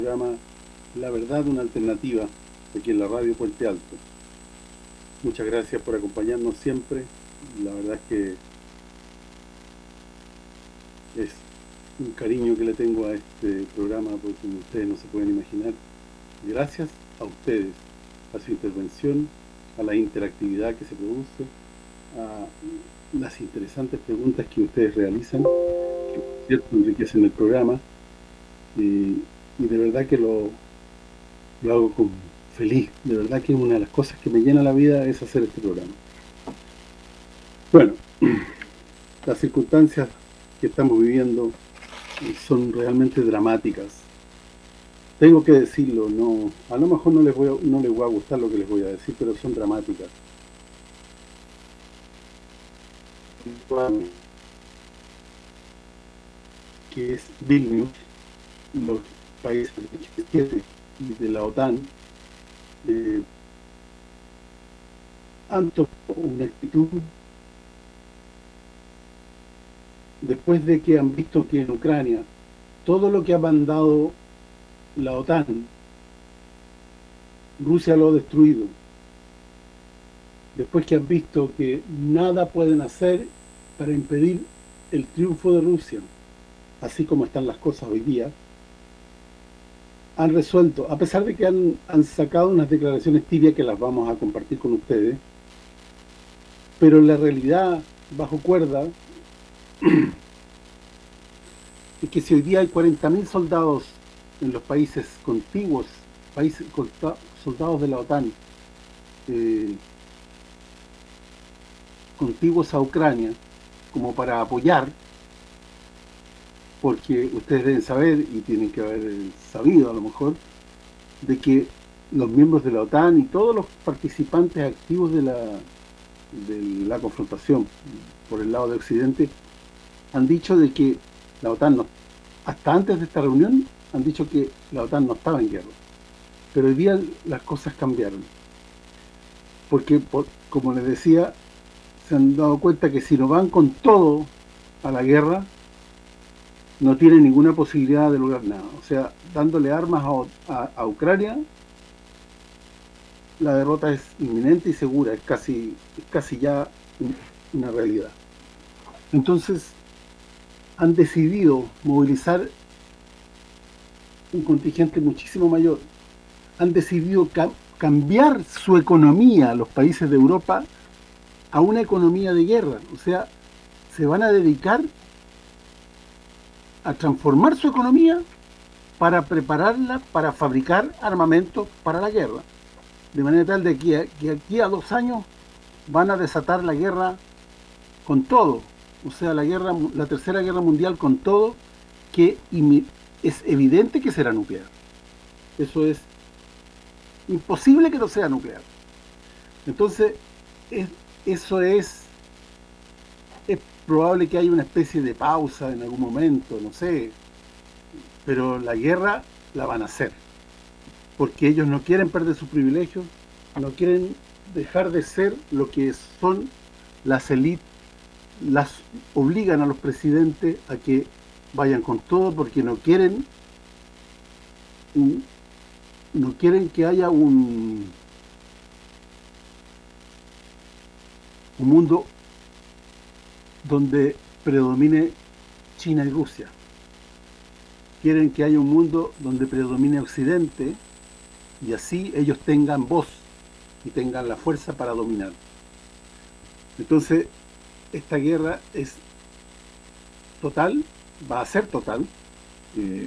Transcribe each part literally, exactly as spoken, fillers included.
programa La Verdad, una alternativa, aquí en la radio Puente Alto. Muchas gracias por acompañarnos siempre. La verdad es que es un cariño que le tengo a este programa, porque como ustedes no se pueden imaginar. Gracias a ustedes, a su intervención, a la interactividad que se produce, a las interesantes preguntas que ustedes realizan, que por cierto enriquecen el programa, y, y de verdad que lo, lo hago con feliz. De verdad que una de las cosas que me llena la vida es hacer este programa. Bueno, las circunstancias que estamos viviendo son realmente dramáticas. Tengo que decirlo, no, a lo mejor no les voy a, no les va a gustar lo que les voy a decir, pero son dramáticas. Que es Vilnius, los países del G siete y de la OTAN eh, han tomado una actitud después de que han visto que en Ucrania todo lo que ha mandado la OTAN, Rusia lo ha destruido. Después que han visto que nada pueden hacer para impedir el triunfo de Rusia, así como están las cosas hoy día, han resuelto, a pesar de que han, han sacado unas declaraciones tibias que las vamos a compartir con ustedes, pero en la realidad, bajo cuerda, es que si hoy día hay cuarenta mil soldados en los países contiguos, países soldados de la OTAN, eh, contiguos a Ucrania, como para apoyar, porque ustedes deben saber, y tienen que haber sabido a lo mejor, de que los miembros de la OTAN y todos los participantes activos de la, de la confrontación por el lado de Occidente han dicho de que la OTAN, no, hasta antes de esta reunión, han dicho que la OTAN no estaba en guerra. Pero hoy día las cosas cambiaron. Porque, por, como les decía, se han dado cuenta que si no van con todo a la guerra, no tienen ninguna posibilidad de lograr nada. O sea, dándole armas a, a, a Ucrania, la derrota es inminente y segura, es casi, es casi ya una realidad. Entonces, han decidido movilizar un contingente muchísimo mayor. Han decidido ca cambiar su economía, los países de Europa, a una economía de guerra. O sea, se van a dedicar a transformar su economía para prepararla para fabricar armamento para la guerra. De manera tal de que, que aquí a dos años van a desatar la guerra con todo. O sea, la guerra, la tercera guerra mundial con todo, que es evidente que será nuclear. Eso es imposible que no sea nuclear. Entonces, es, eso es, es probable que haya una especie de pausa en algún momento, no sé, pero la guerra la van a hacer, porque ellos no quieren perder sus privilegios, no quieren dejar de ser lo que son las élites, las obligan a los presidentes a que vayan con todo, porque no quieren un, no quieren que haya un un mundo donde predomine China y Rusia. Quieren que haya un mundo donde predomine Occidente, y así ellos tengan voz y tengan la fuerza para dominar. Entonces, esta guerra es total, va a ser total, eh,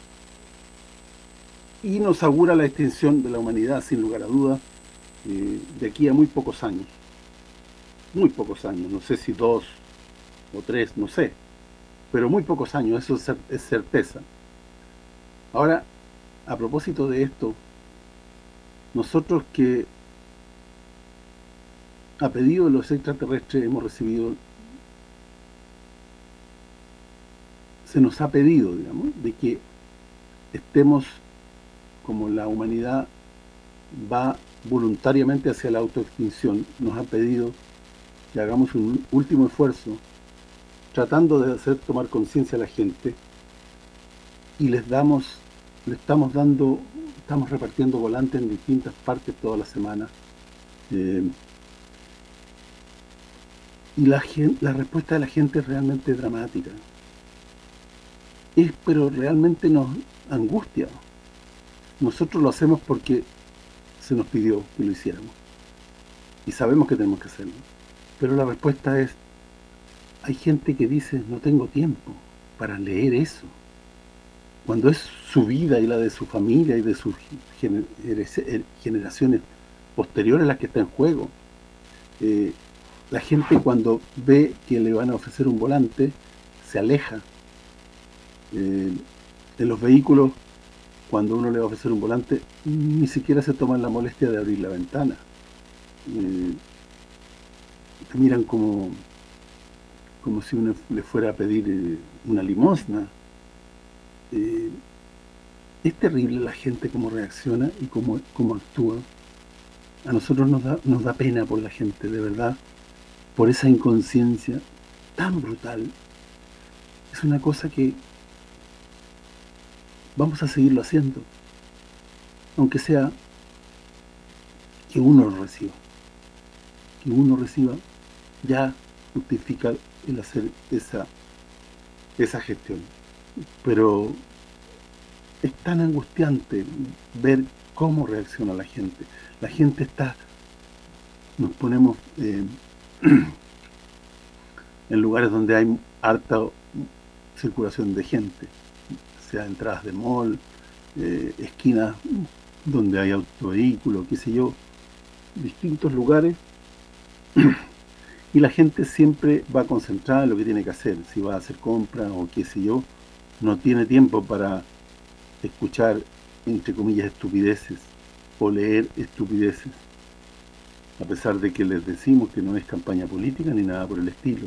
y nos augura la extinción de la humanidad, sin lugar a dudas, eh, de aquí a muy pocos años. Muy pocos años, no sé si dos o tres, no sé, pero muy pocos años, eso es, es certeza. Ahora, a propósito de esto, nosotros que a pedido de los extraterrestres hemos recibido, se nos ha pedido, digamos, de que estemos, como la humanidad va voluntariamente hacia la autoextinción, nos ha pedido que hagamos un último esfuerzo tratando de hacer tomar conciencia a la gente, y les damos le estamos dando, estamos repartiendo volantes en distintas partes toda la semana. Eh, y la, gen, la respuesta de la gente es realmente dramática. Es, pero realmente nos angustia. Nosotros lo hacemos porque se nos pidió que lo hiciéramos. Y sabemos que tenemos que hacerlo. Pero la respuesta es, hay gente que dice, no tengo tiempo para leer eso. Cuando es su vida y la de su familia y de sus gener generaciones posteriores las que está en juego. Eh, la gente cuando ve que le van a ofrecer un volante, se aleja. Eh, en los vehículos, cuando uno le va a ofrecer un volante, ni siquiera se toman la molestia de abrir la ventana. Eh, te miran como como si uno le fuera a pedir eh, una limosna. Eh, es terrible la gente cómo reacciona y cómo, cómo actúa. A nosotros nos da, nos da pena por la gente, de verdad, por esa inconsciencia tan brutal. Es una cosa que vamos a seguirlo haciendo, aunque sea que uno lo reciba. Que uno reciba ya justifica el hacer esa, esa gestión. Pero es tan angustiante ver cómo reacciona la gente. La gente está, nos ponemos eh, en lugares donde hay harta circulación de gente, sea entradas de mall, eh, esquinas donde hay autovehículos, qué sé yo, distintos lugares, y la gente siempre va concentrada en lo que tiene que hacer, si va a hacer compras o qué sé yo, no tiene tiempo para escuchar, entre comillas, estupideces o leer estupideces, a pesar de que les decimos que no es campaña política ni nada por el estilo.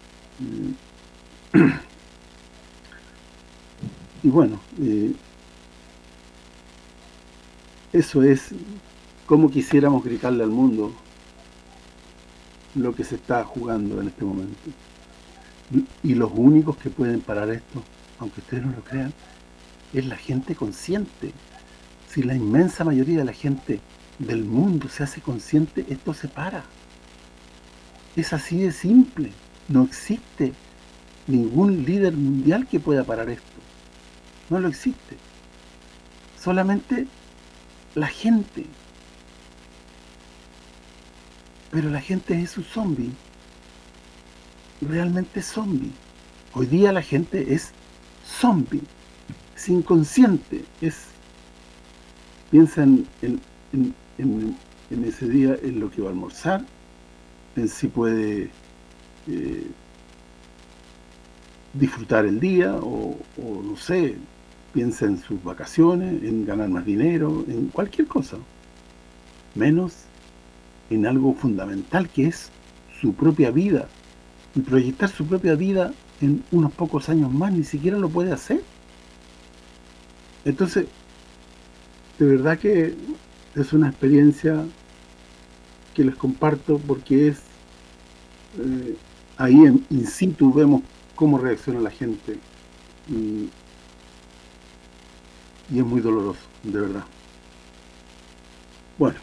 Y bueno, eh, eso es como quisiéramos gritarle al mundo lo que se está jugando en este momento. Y los únicos que pueden parar esto, aunque ustedes no lo crean, es la gente consciente. Si la inmensa mayoría de la gente del mundo se hace consciente, esto se para. Es así de simple. No existe ningún líder mundial que pueda parar esto. No lo existe. Solamente la gente. Pero la gente es un zombie. Realmente zombie. Hoy día la gente es zombie. Es inconsciente. Es piensa en, en, en, en ese día, en lo que va a almorzar, en si puede eh, disfrutar el día, o, o no sé, piensa en sus vacaciones, en ganar más dinero, en cualquier cosa, menos en algo fundamental que es su propia vida, y proyectar su propia vida en unos pocos años más, ni siquiera lo puede hacer. Entonces, de verdad que es una experiencia que les comparto porque es eh, ahí en in situ vemos cómo reacciona la gente y, y es muy doloroso, de verdad. Bueno,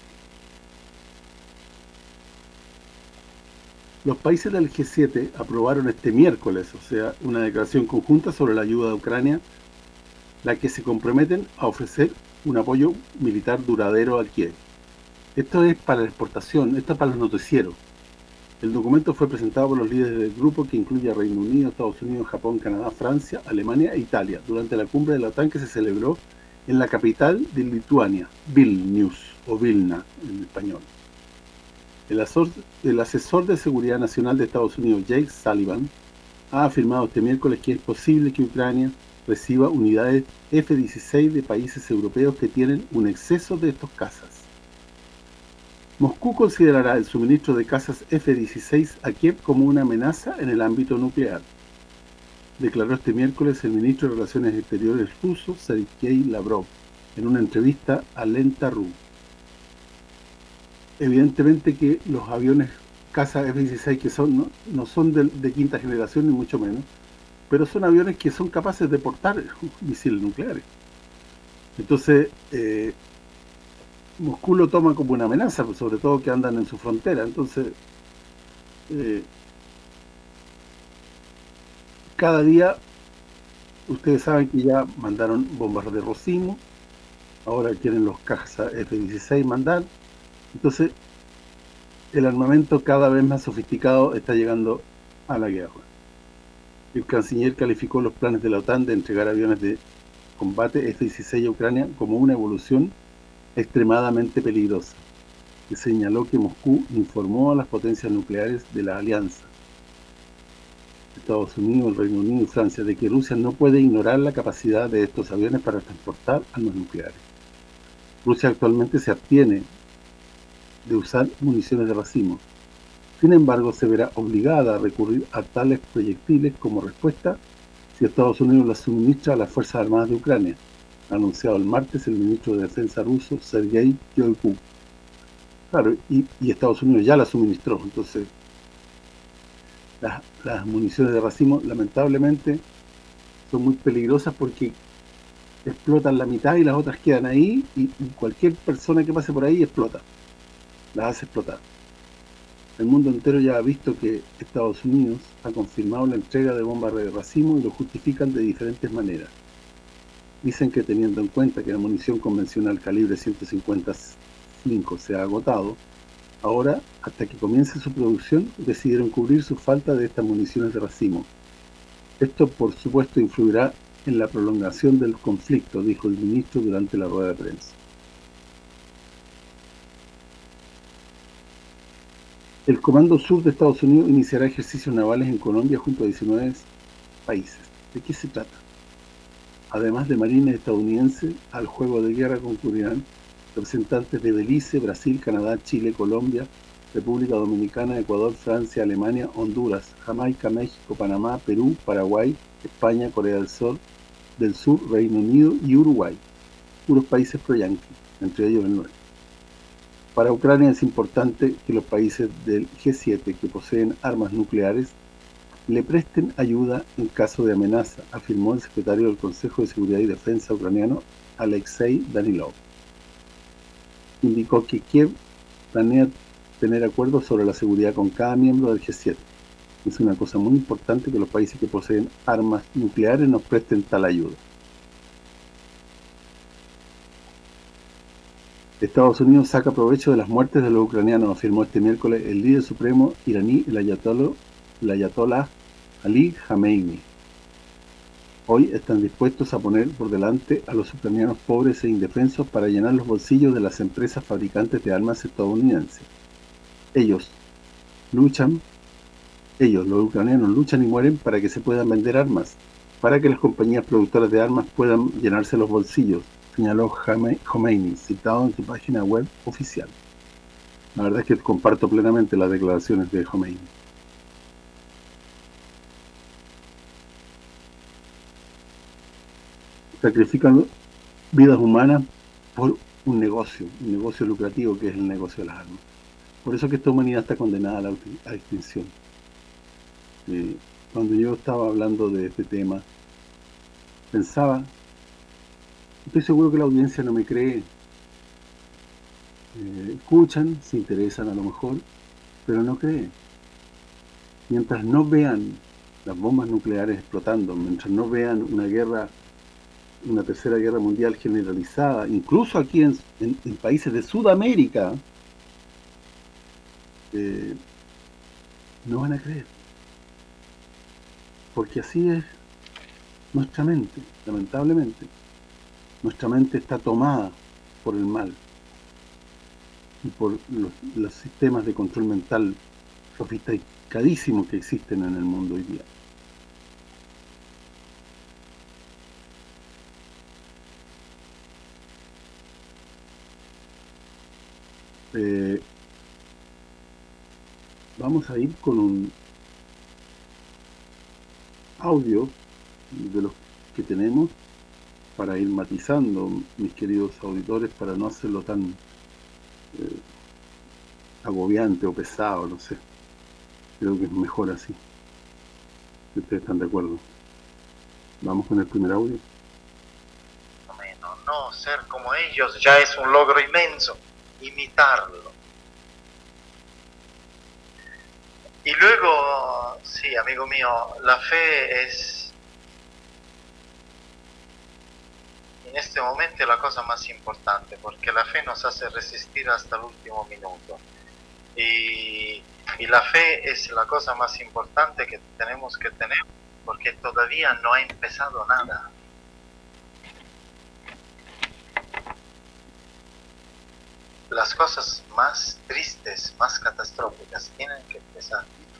los países del G siete aprobaron este miércoles, o sea, una declaración conjunta sobre la ayuda a Ucrania, la que se comprometen a ofrecer un apoyo militar duradero a Kiev. Esto es para la exportación, esto es para los noticieros. El documento fue presentado por los líderes del grupo, que incluye a Reino Unido, Estados Unidos, Japón, Canadá, Francia, Alemania e Italia, durante la cumbre de la OTAN que se celebró en la capital de Lituania, Vilnius, o Vilna en español. El asesor, el asesor de Seguridad Nacional de Estados Unidos, Jake Sullivan, ha afirmado este miércoles que es posible que Ucrania reciba unidades F dieciséis de países europeos que tienen un exceso de estos cazas. Moscú considerará el suministro de cazas F dieciséis a Kiev como una amenaza en el ámbito nuclear, declaró este miércoles el ministro de Relaciones Exteriores ruso, Sergei Lavrov, en una entrevista a Lenta.ru. Evidentemente que los aviones caza F dieciséis que son no, no son de, de quinta generación, ni mucho menos, pero son aviones que son capaces de portar misiles nucleares. Entonces, eh, Moscú lo toma como una amenaza, pues, sobre todo que andan en su frontera. Entonces, eh, cada día, ustedes saben que ya mandaron bombas de rocimo, ahora quieren los cajas F dieciséis mandar. Entonces, el armamento cada vez más sofisticado está llegando a la guerra. El canciller calificó los planes de la OTAN de entregar aviones de combate F dieciséis a Ucrania como una evolución extremadamente peligrosa, y señaló que Moscú informó a las potencias nucleares de la alianza, Estados Unidos, el Reino Unido y Francia, de que Rusia no puede ignorar la capacidad de estos aviones para transportar armas nucleares. Rusia actualmente se abstiene de usar municiones de racimo. Sin embargo, se verá obligada a recurrir a tales proyectiles como respuesta si Estados Unidos las suministra a las Fuerzas Armadas de Ucrania, anunciado el martes el ministro de Defensa ruso, Sergei Shoigu. Claro, y, y Estados Unidos ya las suministró, entonces las, las municiones de racimo lamentablemente son muy peligrosas porque explotan la mitad y las otras quedan ahí, y, y cualquier persona que pase por ahí explota, las hace explotar. El mundo entero ya ha visto que Estados Unidos ha confirmado la entrega de bombas de racimo y lo justifican de diferentes maneras. Dicen que teniendo en cuenta que la munición convencional calibre ciento cincuenta y cinco se ha agotado, ahora, hasta que comience su producción, decidieron cubrir su falta de estas municiones de racimo. Esto, por supuesto, influirá en la prolongación del conflicto, dijo el ministro durante la rueda de prensa. El Comando Sur de Estados Unidos iniciará ejercicios navales en Colombia junto a diecinueve países. ¿De qué se trata? Además de marines estadounidenses, al juego de guerra concurrirán representantes de Belice, Brasil, Canadá, Chile, Colombia, República Dominicana, Ecuador, Francia, Alemania, Honduras, Jamaica, México, Panamá, Perú, Paraguay, España, Corea del Sur, del Sur, Reino Unido y Uruguay, puros países pro-yanqui, entre ellos el nuestro. Para Ucrania es importante que los países del G siete que poseen armas nucleares le presten ayuda en caso de amenaza, afirmó el secretario del Consejo de Seguridad y Defensa ucraniano, Alexei Danilov. Indicó que Kiev planea tener acuerdos sobre la seguridad con cada miembro del G siete. Es una cosa muy importante que los países que poseen armas nucleares nos presten tal ayuda. Estados Unidos saca provecho de las muertes de los ucranianos, afirmó este miércoles el líder supremo iraní, el ayatollah, el ayatollah Ali Khamenei. Hoy están dispuestos a poner por delante a los ucranianos pobres e indefensos para llenar los bolsillos de las empresas fabricantes de armas estadounidenses. Ellos luchan, ellos, los ucranianos, luchan y mueren para que se puedan vender armas, para que las compañías productoras de armas puedan llenarse los bolsillos, señaló Khomeini, citado en su página web oficial. La verdad es que comparto plenamente las declaraciones de Khomeini. Sacrifican vidas humanas por un negocio, un negocio lucrativo que es el negocio de las armas. Por eso que esta humanidad está condenada a la, a la extinción. Eh, cuando yo estaba hablando de este tema, pensaba, estoy seguro que la audiencia no me cree, eh, escuchan, se interesan a lo mejor, pero no creen. Mientras no vean las bombas nucleares explotando, mientras no vean una guerra, una tercera guerra mundial generalizada, incluso aquí en, en, en países de Sudamérica, eh, no van a creer. Porque así es nuestra mente, lamentablemente. Nuestra mente está tomada por el mal y por los, los sistemas de control mental sofisticadísimos que existen en el mundo hoy día. Eh, vamos a ir con un audio de los que tenemos para ir matizando, mis queridos auditores, para no hacerlo tan eh, agobiante o pesado, no sé. Creo que es mejor así, si ustedes están de acuerdo. Vamos con el primer audio. No no, ser como ellos ya es un logro inmenso, imitarlo. Y luego, sí, amigo mío, la fe es en este momento la cosa más importante, porque la fe nos hace resistir hasta el último minuto. Y, y la fe es la cosa más importante que tenemos que tener, porque todavía no ha empezado nada. Las cosas más tristes, más catastróficas, tienen que empezar.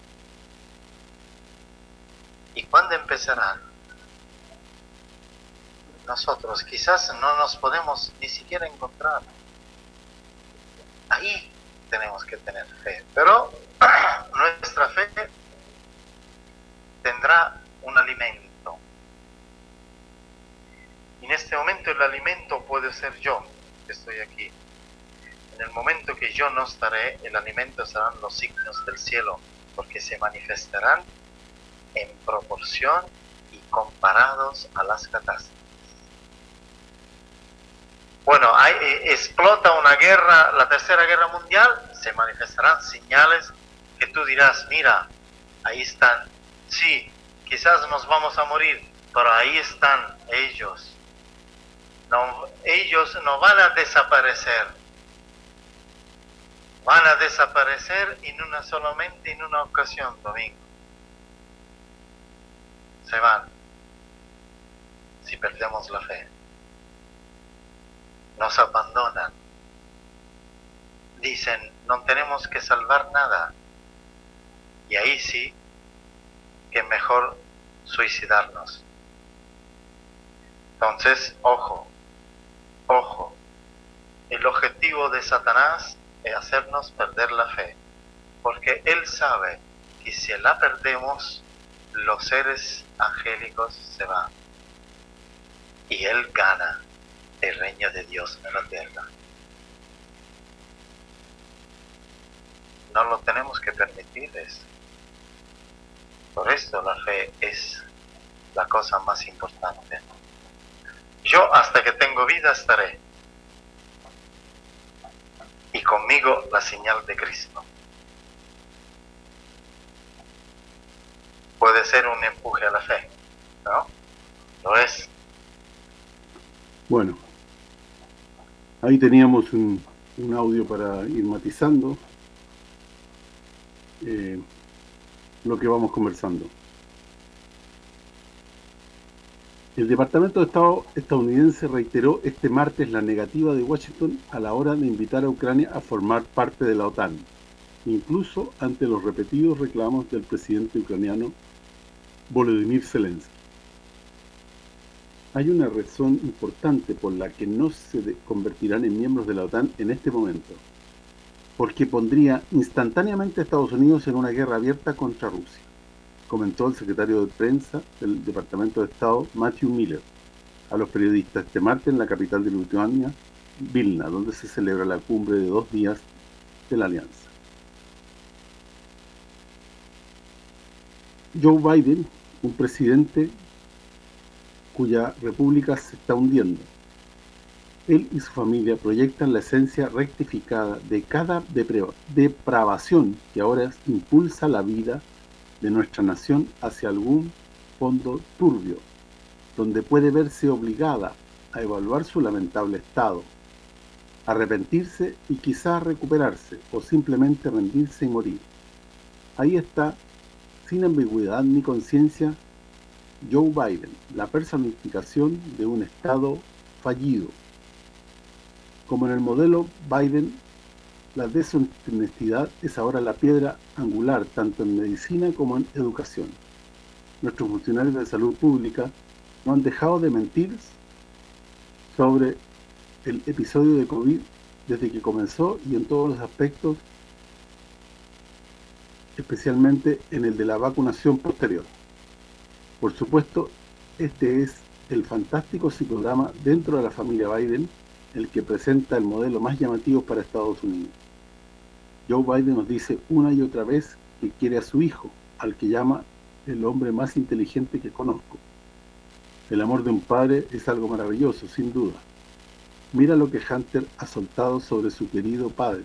¿Y cuándo empezarán? Nosotros quizás no nos podemos ni siquiera encontrar. Ahí tenemos que tener fe, pero nuestra fe tendrá un alimento. En este momento el alimento puede ser yo, que estoy aquí. En el momento que yo no estaré, el alimento serán los signos del cielo, porque se manifestarán en proporción y comparados a las catástrofes. Bueno, hay, eh, explota una guerra, la tercera guerra mundial, se manifestarán señales que tú dirás, mira, ahí están. Sí, quizás nos vamos a morir, pero ahí están ellos. No, ellos no van a desaparecer. Van a desaparecer en una solamente en una ocasión, Domingo. Se van si perdemos la fe. Nos abandonan. Dicen, no tenemos que salvar nada. Y ahí sí que mejor suicidarnos. Entonces, ojo, ojo. El objetivo de Satanás es hacernos perder la fe. Porque él sabe que si la perdemos, los seres angélicos se van. Y él gana el reino de Dios en la tierra. No lo tenemos que permitir eso. Por esto la fe es la cosa más importante. Yo hasta que tengo vida estaré. Y conmigo la señal de Cristo. Puede ser un empuje a la fe, ¿no? Lo es. Bueno, ahí teníamos un, un audio para ir matizando eh, lo que vamos conversando. El Departamento de Estado estadounidense reiteró este martes la negativa de Washington a la hora de invitar a Ucrania a formar parte de la OTAN, incluso ante los repetidos reclamos del presidente ucraniano Volodymyr Zelensky. Hay una razón importante por la que no se convertirán en miembros de la OTAN en este momento, porque pondría instantáneamente a Estados Unidos en una guerra abierta contra Rusia, comentó el secretario de prensa del Departamento de Estado, Matthew Miller, a los periodistas este martes en la capital de Lituania, Vilna, donde se celebra la cumbre de dos días de la alianza. Joe Biden, un presidente cuya república se está hundiendo. Él y su familia proyectan la esencia rectificada de cada depravación que ahora impulsa la vida de nuestra nación hacia algún fondo turbio, donde puede verse obligada a evaluar su lamentable estado, arrepentirse y quizás recuperarse, o simplemente rendirse y morir. Ahí está, sin ambigüedad ni conciencia, Joe Biden, la personificación de un Estado fallido. Como en el modelo Biden, la deshonestidad es ahora la piedra angular tanto en medicina como en educación. Nuestros funcionarios de salud pública no han dejado de mentir sobre el episodio de COVID desde que comenzó y en todos los aspectos, especialmente en el de la vacunación posterior. Por supuesto, este es el fantástico psicodrama dentro de la familia Biden, el que presenta el modelo más llamativo para Estados Unidos. Joe Biden nos dice una y otra vez que quiere a su hijo, al que llama el hombre más inteligente que conozco. El amor de un padre es algo maravilloso, sin duda, Mira lo que Hunter ha soltado sobre su querido padre.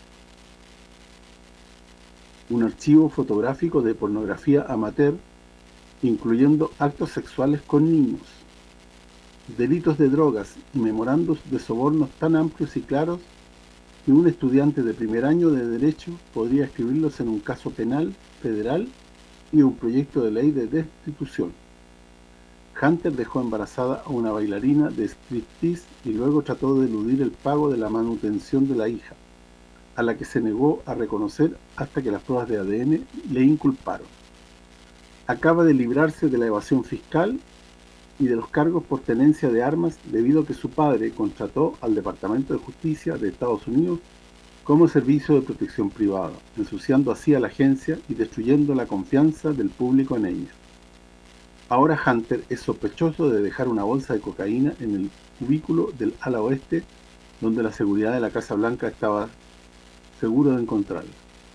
Un archivo fotográfico de pornografía amateur, incluyendo actos sexuales con niños, delitos de drogas y memorandos de sobornos tan amplios y claros que un estudiante de primer año de Derecho podría escribirlos en un caso penal federal y un proyecto de ley de destitución. Hunter dejó embarazada a una bailarina de striptease y luego trató de eludir el pago de la manutención de la hija, a la que se negó a reconocer hasta que las pruebas de A D N le inculparon. Acaba de librarse de la evasión fiscal y de los cargos por tenencia de armas debido a que su padre contrató al Departamento de Justicia de Estados Unidos como servicio de protección privada, ensuciando así a la agencia y destruyendo la confianza del público en ella. Ahora Hunter es sospechoso de dejar una bolsa de cocaína en el cubículo del ala oeste, donde la seguridad de la Casa Blanca estaba seguro de encontrarla.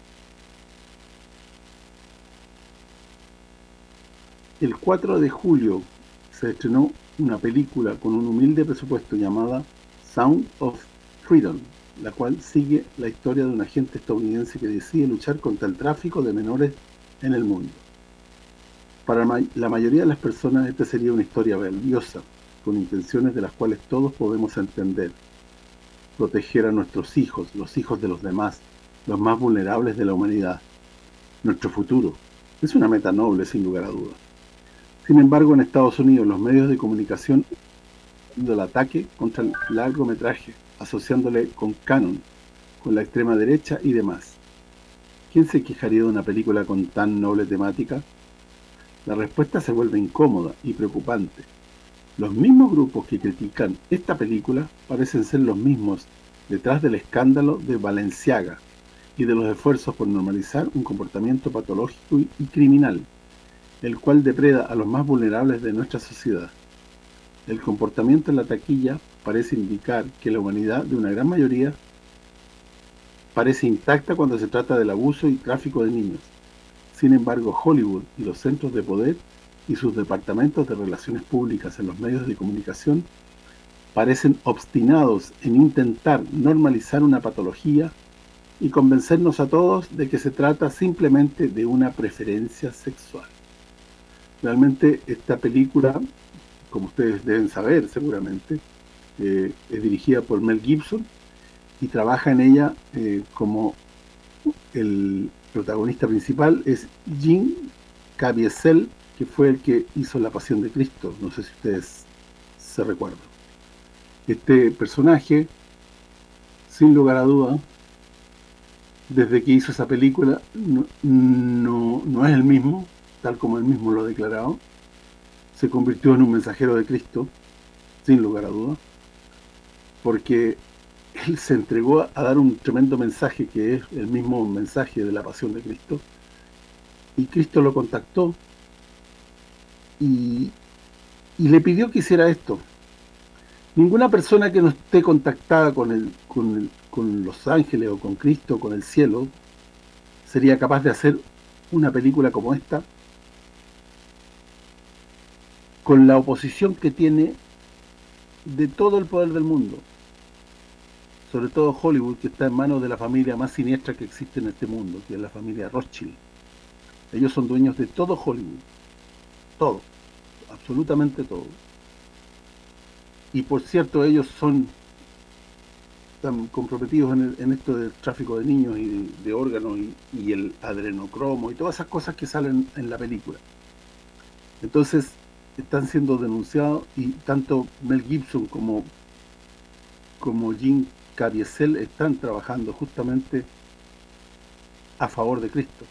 El cuatro de julio se estrenó una película con un humilde presupuesto llamada Sound of Freedom, la cual sigue la historia de un agente estadounidense que decide luchar contra el tráfico de menores en el mundo. Para la mayoría de las personas esta sería una historia valiosa, con intenciones de las cuales todos podemos entender. Proteger a nuestros hijos, los hijos de los demás, los más vulnerables de la humanidad. Nuestro futuro. Es una meta noble, sin lugar a dudas. Sin embargo, en Estados Unidos los medios de comunicación el ataque contra el largometraje, asociándole con Canon, con la extrema derecha y demás. ¿Quién se quejaría de una película con tan noble temática? La respuesta se vuelve incómoda y preocupante. Los mismos grupos que critican esta película parecen ser los mismos detrás del escándalo de Balenciaga y de los esfuerzos por normalizar un comportamiento patológico y criminal, el cual depreda a los más vulnerables de nuestra sociedad. El comportamiento en la taquilla parece indicar que la humanidad de una gran mayoría parece intacta cuando se trata del abuso y tráfico de niños. Sin embargo, Hollywood y los centros de poder y sus departamentos de relaciones públicas en los medios de comunicación parecen obstinados en intentar normalizar una patología y convencernos a todos de que se trata simplemente de una preferencia sexual. Realmente esta película, como ustedes deben saber seguramente, eh, es dirigida por Mel Gibson y trabaja en ella eh, como el protagonista principal es Jim Caviezel, que fue el que hizo La Pasión de Cristo, no sé si ustedes se recuerdan. Este personaje, sin lugar a duda, desde que hizo esa película, no, no, no es el mismo, tal como él mismo lo ha declarado. Se convirtió en un mensajero de Cristo, sin lugar a duda, porque él se entregó a dar un tremendo mensaje que es el mismo mensaje de la Pasión de Cristo, y Cristo lo contactó y, y le pidió que hiciera esto. Ninguna persona que no esté contactada con el, con el, con los ángeles o con Cristo, con el cielo, sería capaz de hacer una película como esta, con la oposición que tiene de todo el poder del mundo, sobre todo Hollywood, que está en manos de la familia más siniestra que existe en este mundo, que es la familia Rothschild. Ellos son dueños de todo Hollywood, todo, absolutamente todo. Y por cierto, ellos son tan comprometidos en, el, en esto del tráfico de niños y de, de órganos y, y el adrenocromo y todas esas cosas que salen en la película. Entonces, están siendo denunciados y tanto Mel Gibson como, como Jim Caviezel están trabajando justamente a favor de Cristo.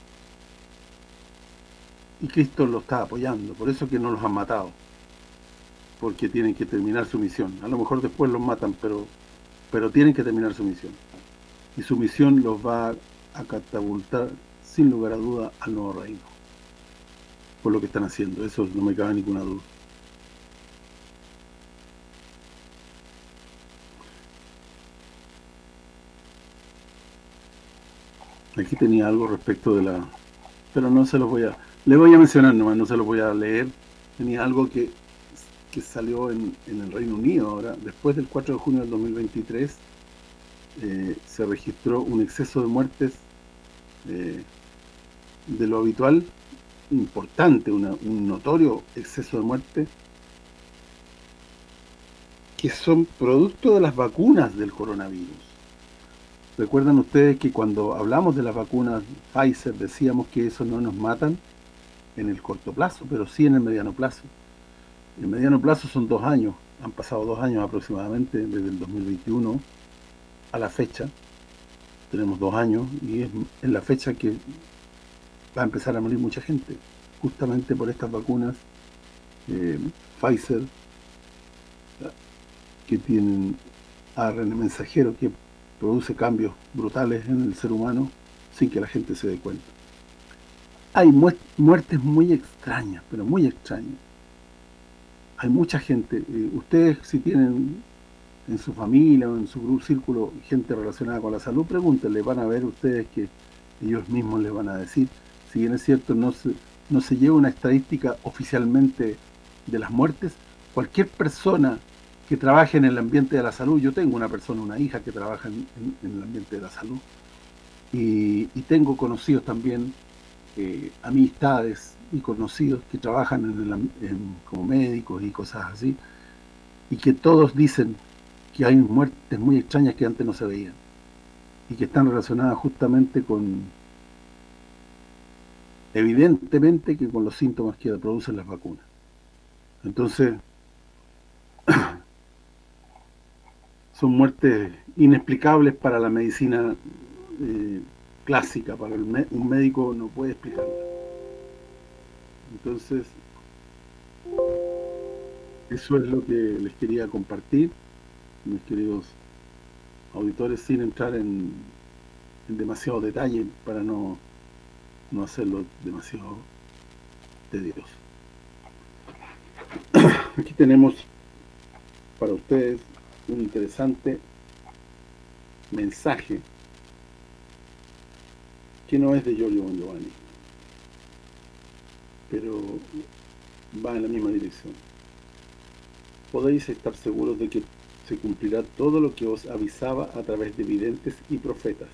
Y Cristo lo está apoyando, por eso que no los han matado. Porque tienen que terminar su misión. A lo mejor después los matan, pero pero tienen que terminar su misión. Y su misión los va a catapultar, sin lugar a duda, al nuevo reino. Por lo que están haciendo, eso no me cabe ninguna duda. Aquí tenía algo respecto de la... Pero no se los voy a... Le voy a mencionar nomás, no se los voy a leer. Tenía algo que... que salió en, en el Reino Unido ahora, después del cuatro de junio del dos mil veintitrés, eh, se registró un exceso de muertes eh, de lo habitual, importante, una, un notorio exceso de muerte, que son producto de las vacunas del coronavirus. ¿Recuerdan ustedes que cuando hablamos de las vacunas Pfizer decíamos que eso no nos matan en el corto plazo, pero sí en el mediano plazo? El mediano plazo son dos años, han pasado dos años aproximadamente desde el dos mil veintiuno a la fecha, tenemos dos años y es en la fecha que va a empezar a morir mucha gente, justamente por estas vacunas eh, Pfizer, que tienen A R N mensajero, que produce cambios brutales en el ser humano sin que la gente se dé cuenta. Hay muertes muy extrañas, pero muy extrañas. Hay mucha gente, eh, ustedes si tienen en su familia o en su grupo, círculo, gente relacionada con la salud, pregúntenle, van a ver ustedes que ellos mismos les van a decir. Si bien es cierto, no se, no se lleva una estadística oficialmente de las muertes, cualquier persona que trabaje en el ambiente de la salud, yo tengo una persona, una hija que trabaja en, en, en el ambiente de la salud, y, y tengo conocidos también, eh, amistades y conocidos que trabajan en el, en, como médicos y cosas así, y que todos dicen que hay muertes muy extrañas que antes no se veían, y que están relacionadas justamente con, evidentemente, que con los síntomas que producen las vacunas. Entonces, son muertes inexplicables para la medicina eh, clásica, para el me un médico no puede explicarla. Entonces, eso es lo que les quería compartir, mis queridos auditores, sin entrar en, en demasiado detalle para no, no hacerlo demasiado tedioso. Aquí tenemos para ustedes un interesante mensaje que no es de Giorgio Bon Giovanni, pero va en la misma dirección. Podéis estar seguros de que se cumplirá todo lo que os avisaba a través de videntes y profetas,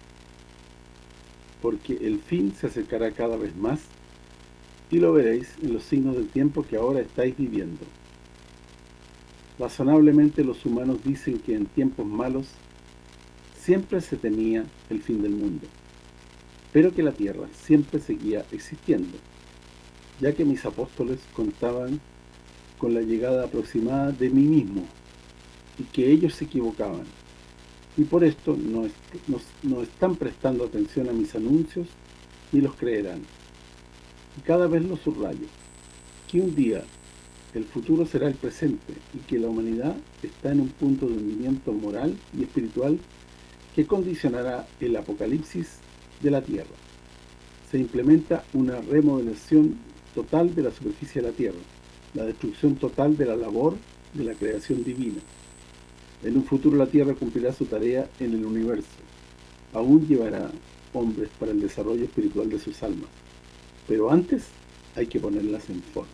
porque el fin se acercará cada vez más, y lo veréis en los signos del tiempo que ahora estáis viviendo. Razonablemente los humanos dicen que en tiempos malos siempre se temía el fin del mundo, pero que la tierra siempre seguía existiendo, ya que mis apóstoles contaban con la llegada aproximada de mí mismo, y que ellos se equivocaban, y por esto no, est no, no están prestando atención a mis anuncios, ni los creerán. Y cada vez lo subrayo, que un día el futuro será el presente, y que la humanidad está en un punto de hundimiento moral y espiritual que condicionará el apocalipsis de la Tierra. Se implementa una remodelación total de la superficie de la Tierra, la destrucción total de la labor de la creación divina. En un futuro la Tierra cumplirá su tarea en el universo. Aún llevará hombres para el desarrollo espiritual de sus almas, pero antes hay que ponerlas en forma.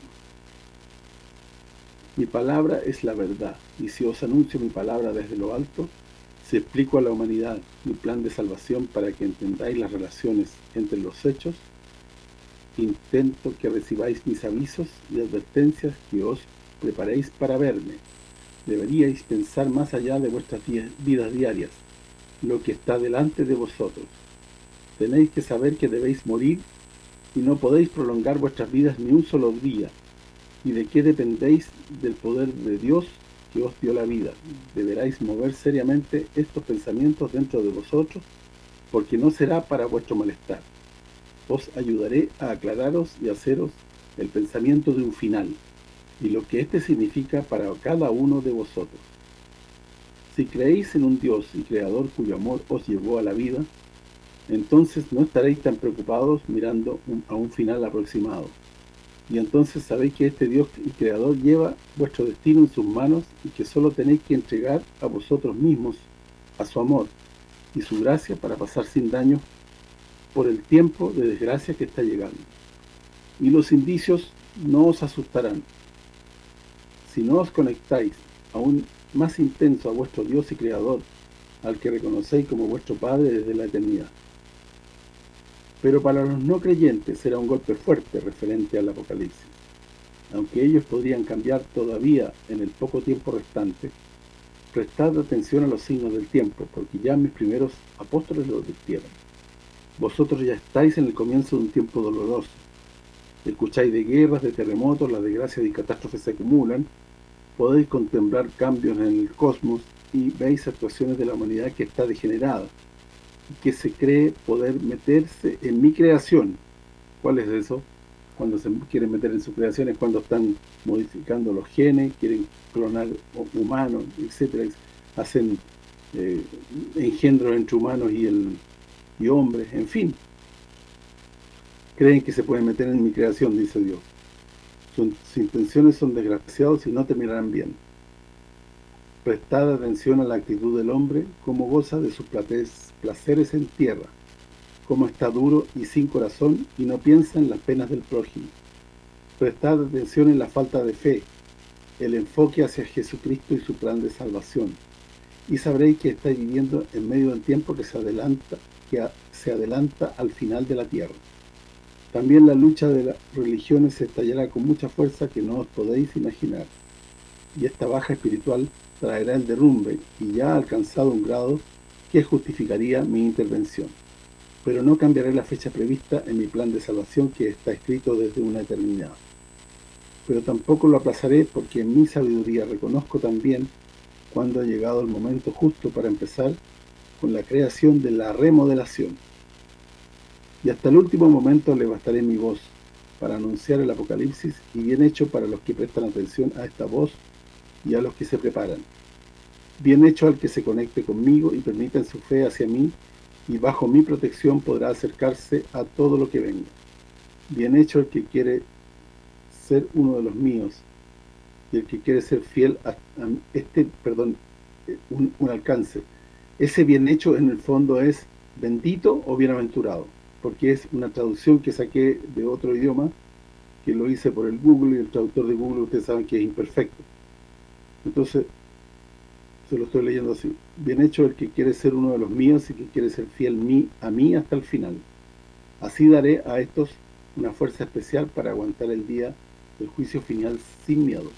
Mi palabra es la verdad, y si os anuncio mi palabra desde lo alto, si explico a la humanidad mi plan de salvación para que entendáis las relaciones entre los hechos, intento que recibáis mis avisos y advertencias, que os preparéis para verme. Deberíais pensar más allá de vuestras vidas diarias, lo que está delante de vosotros. Tenéis que saber que debéis morir y no podéis prolongar vuestras vidas ni un solo día, y de qué dependéis del poder de Dios que os dio la vida. Deberáis mover seriamente estos pensamientos dentro de vosotros, porque no será para vuestro malestar. Os ayudaré a aclararos y haceros el pensamiento de un final, y lo que éste significa para cada uno de vosotros. Si creéis en un Dios y Creador cuyo amor os llevó a la vida, entonces no estaréis tan preocupados mirando un, a un final aproximado. Y entonces sabéis que este Dios y Creador lleva vuestro destino en sus manos, y que solo tenéis que entregar a vosotros mismos a su amor y su gracia para pasar sin daño por el tiempo de desgracia que está llegando. Y los indicios no os asustarán. si no os conectáis aún más intenso a vuestro Dios y Creador, al que reconocéis como vuestro Padre desde la eternidad. Pero para los no creyentes será un golpe fuerte referente al Apocalipsis. Aunque ellos podrían cambiar todavía en el poco tiempo restante, prestad atención a los signos del tiempo, porque ya mis primeros apóstoles lo advirtieron. Vosotros ya estáis en el comienzo de un tiempo doloroso. Escucháis de guerras, de terremotos, las desgracias y catástrofes se acumulan, podéis contemplar cambios en el cosmos y veis actuaciones de la humanidad que está degenerada y que se cree poder meterse en mi creación. ¿Cuál es eso? Cuando se quieren meter en su creación es cuando están modificando los genes, quieren clonar humanos, etcétera, hacen eh, engendros entre humanos y el y hombres, en fin. Creen que se pueden meter en mi creación, dice Dios. Sus, sus intenciones son desgraciados y no terminarán bien. Prestad atención a la actitud del hombre, cómo goza de sus placeres en tierra, cómo está duro y sin corazón y no piensa en las penas del prójimo. Prestad atención en la falta de fe, el enfoque hacia Jesucristo y su plan de salvación, y sabréis que estáis viviendo en medio del tiempo que se adelanta, que se adelanta al final de la tierra. También la lucha de las religiones se estallará con mucha fuerza que no os podéis imaginar, y esta baja espiritual traerá el derrumbe y ya ha alcanzado un grado que justificaría mi intervención. Pero no cambiaré la fecha prevista en mi plan de salvación que está escrito desde una eternidad. Pero tampoco lo aplazaré porque en mi sabiduría reconozco también cuando ha llegado el momento justo para empezar con la creación de la remodelación. Y hasta el último momento le bastaré mi voz para anunciar el Apocalipsis, y bien hecho para los que prestan atención a esta voz y a los que se preparan. Bien hecho al que se conecte conmigo y permita en su fe hacia mí, y bajo mi protección podrá acercarse a todo lo que venga. Bien hecho el que quiere ser uno de los míos, y el que quiere ser fiel a, a este, perdón, un, un alcance. Ese bien hecho en el fondo es bendito o bienaventurado, porque es una traducción que saqué de otro idioma, que lo hice por el Google, y el traductor de Google ustedes saben que es imperfecto. Entonces, se lo estoy leyendo así. Bien hecho el que quiere ser uno de los míos y que quiere ser fiel mí, a mí hasta el final. Así daré a estos una fuerza especial para aguantar el día del juicio final sin miedo.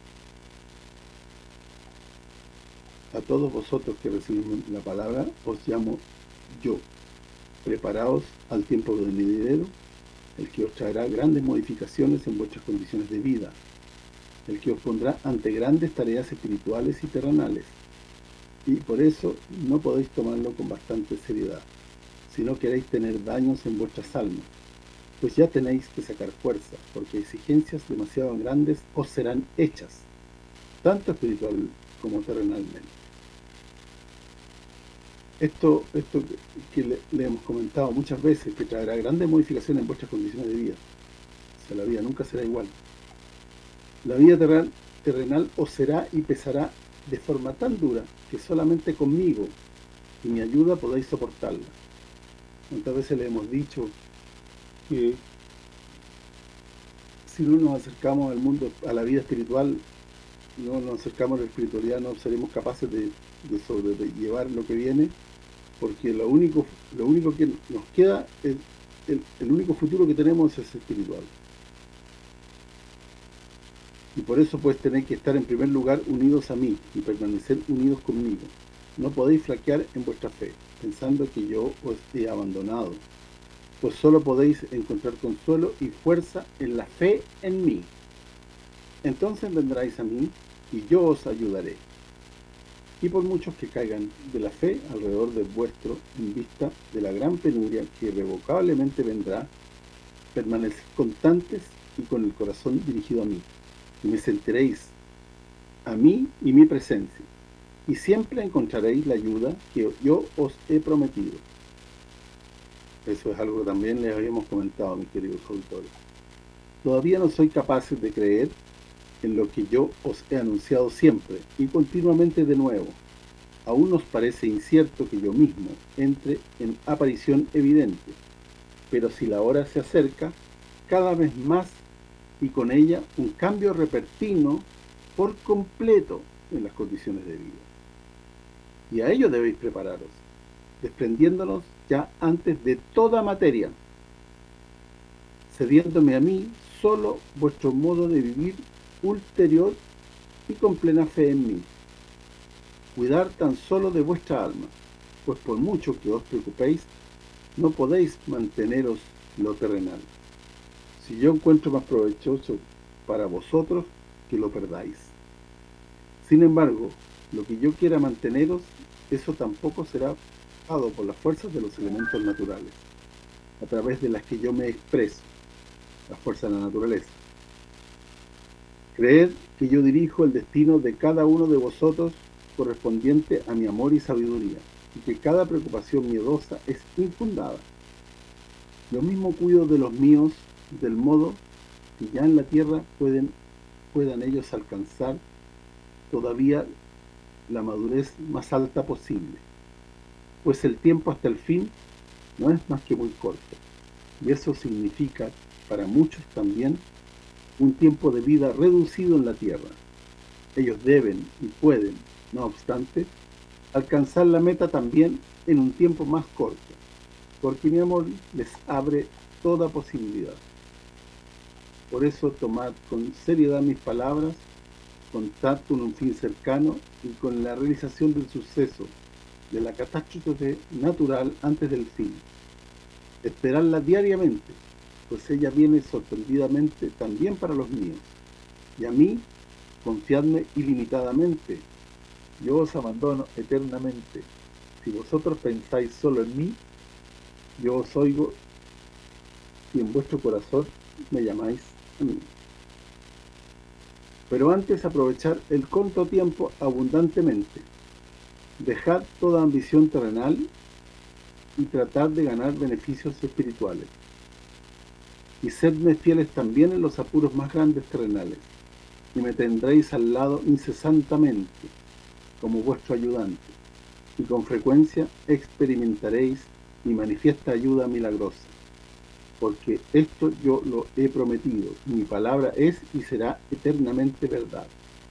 A todos vosotros que reciben la palabra, os llamo yo. Preparaos al tiempo venidero, el que os traerá grandes modificaciones en vuestras condiciones de vida, el que os pondrá ante grandes tareas espirituales y terrenales, y por eso no podéis tomarlo con bastante seriedad, si no queréis tener daños en vuestras almas, pues ya tenéis que sacar fuerza, porque exigencias demasiado grandes os serán hechas, tanto espiritual como terrenalmente. Esto, esto que le, le hemos comentado muchas veces, que traerá grandes modificaciones en vuestras condiciones de vida. O sea, la vida nunca será igual. La vida terrenal, terrenal os será y pesará de forma tan dura que solamente conmigo y mi ayuda podáis soportarla. Muchas veces le hemos dicho que si no nos acercamos al mundo, a la vida espiritual, no nos acercamos a la espiritualidad, no seremos capaces de, de sobrellevar lo que viene, porque lo único lo único que nos queda, es el, el único futuro que tenemos es espiritual. Y por eso pues tenéis que estar en primer lugar unidos a mí y permanecer unidos conmigo. No podéis flaquear en vuestra fe, pensando que yo os he abandonado, pues solo podéis encontrar consuelo y fuerza en la fe en mí. Entonces vendráis a mí y yo os ayudaré. Y por muchos que caigan de la fe alrededor de vuestro, en vista de la gran penuria que irrevocablemente vendrá, permaneced constantes y con el corazón dirigido a mí, y me sentiréis a mí y mi presencia, y siempre encontraréis la ayuda que yo os he prometido. Eso es algo que también les habíamos comentado, mis queridos auditores. Todavía no soy capaces de creer en lo que yo os he anunciado siempre y continuamente de nuevo. Aún nos parece incierto que yo mismo entre en aparición evidente, pero si la hora se acerca, cada vez más, y con ella un cambio repentino por completo en las condiciones de vida. Y a ello debéis prepararos, desprendiéndonos ya antes de toda materia, cediéndome a mí solo vuestro modo de vivir ulterior y con plena fe en mí. Cuidar tan solo de vuestra alma, pues por mucho que os preocupéis, no podéis manteneros lo terrenal. Si yo encuentro más provechoso para vosotros que lo perdáis. Sin embargo, lo que yo quiera manteneros, eso tampoco será dado por las fuerzas de los elementos naturales, a través de las que yo me expreso, las fuerzas de la naturaleza. Creed que yo dirijo el destino de cada uno de vosotros correspondiente a mi amor y sabiduría, y que cada preocupación miedosa es infundada. Lo mismo cuido de los míos, del modo que ya en la tierra pueden, puedan ellos alcanzar todavía la madurez más alta posible, pues el tiempo hasta el fin no es más que muy corto, y eso significa para muchos también un tiempo de vida reducido en la tierra. Ellos deben y pueden, no obstante, alcanzar la meta también en un tiempo más corto, porque mi amor les abre toda posibilidad. Por eso tomad con seriedad mis palabras, contad con un fin cercano y con la realización del suceso, de la catástrofe natural antes del fin. Esperadla diariamente, pues ella viene sorprendidamente también para los míos. Y a mí, confiadme ilimitadamente, yo os abandono eternamente. Si vosotros pensáis solo en mí, yo os oigo y en vuestro corazón me llamáis a mí. Pero antes aprovechar el corto tiempo abundantemente. Dejad toda ambición terrenal y tratad de ganar beneficios espirituales. Y sedme fieles también en los apuros más grandes terrenales, y me tendréis al lado incesantemente, como vuestro ayudante, y con frecuencia experimentaréis mi manifiesta ayuda milagrosa, porque esto yo lo he prometido, y mi palabra es y será eternamente verdad.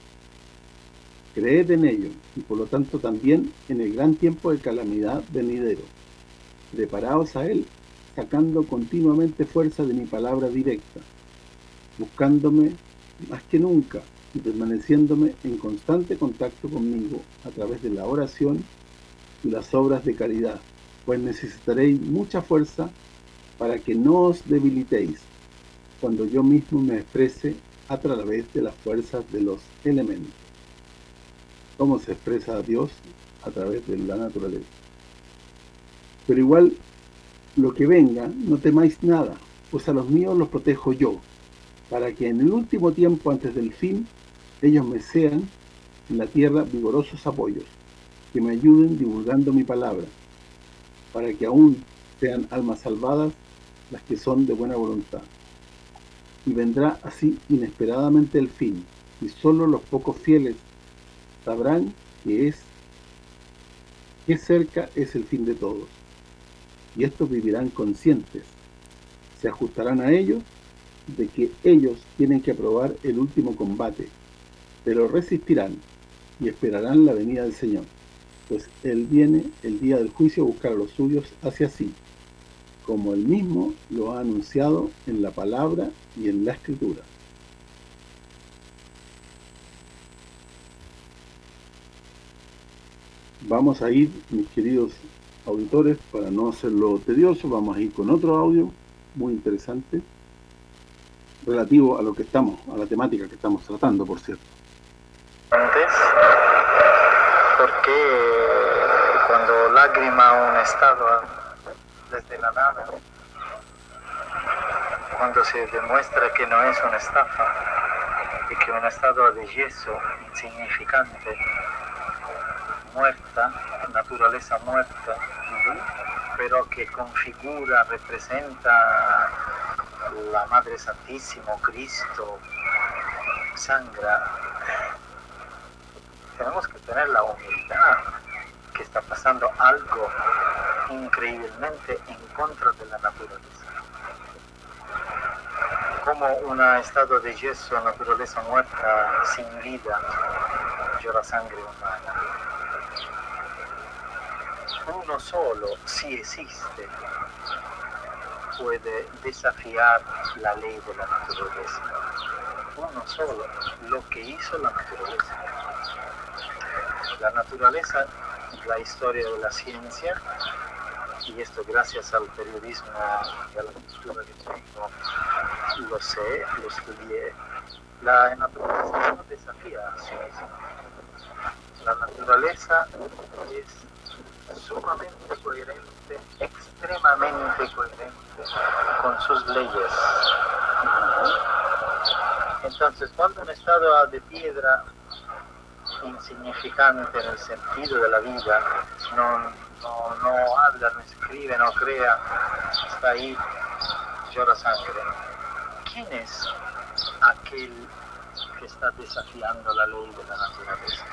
Creed en ello, y por lo tanto también en el gran tiempo de calamidad venidero. Preparaos a él, sacando continuamente fuerza de mi palabra directa, buscándome más que nunca y permaneciéndome en constante contacto conmigo a través de la oración y las obras de caridad, pues necesitaréis mucha fuerza para que no os debilitéis cuando yo mismo me exprese a través de las fuerzas de los elementos. ¿Cómo se expresa a Dios? A través de la naturaleza. Pero igual, lo que venga, no temáis nada, pues a los míos los protejo yo, para que en el último tiempo antes del fin, ellos me sean en la tierra vigorosos apoyos, que me ayuden divulgando mi palabra, para que aún sean almas salvadas las que son de buena voluntad. Y vendrá así inesperadamente el fin, y solo los pocos fieles sabrán que es que cerca es el fin de todos. Y estos vivirán conscientes, se ajustarán a ello, de que ellos tienen que aprobar el último combate, pero resistirán y esperarán la venida del Señor, pues Él viene el día del juicio a buscar a los suyos hacia sí, como Él mismo lo ha anunciado en la palabra y en la Escritura. Vamos a ir, mis queridos auditores, para no hacerlo tedioso, vamos a ir con otro audio muy interesante, relativo a lo que estamos, a la temática que estamos tratando, por cierto. Antes, porque cuando lágrima una estatua desde la nada, cuando se demuestra que no es una estafa y que una estatua de yeso insignificante, muerta, naturaleza muerta, pero que configura, representa la Madre Santísima, Cristo, sangra. Tenemos que tener la humildad que está pasando algo increíblemente en contra de la naturaleza. como un estado de yeso, naturaleza muerta, sin vida, llora sangre humana. Uno solo, si existe, puede desafiar la ley de la naturaleza. Uno solo, lo que hizo la naturaleza. La naturaleza, la historia de la ciencia, y esto gracias al periodismo y a la cultura que tengo, lo sé, lo estudié. La naturaleza no desafía a sí misma. La naturaleza es sumamente coherente, extremadamente coherente con sus leyes. Entonces, cuando un estado de piedra insignificante en el sentido de la vida, no, no, no habla, no escribe, no crea, está ahí, llora sangre. ¿Quién es aquel que está desafiando la ley de la naturaleza?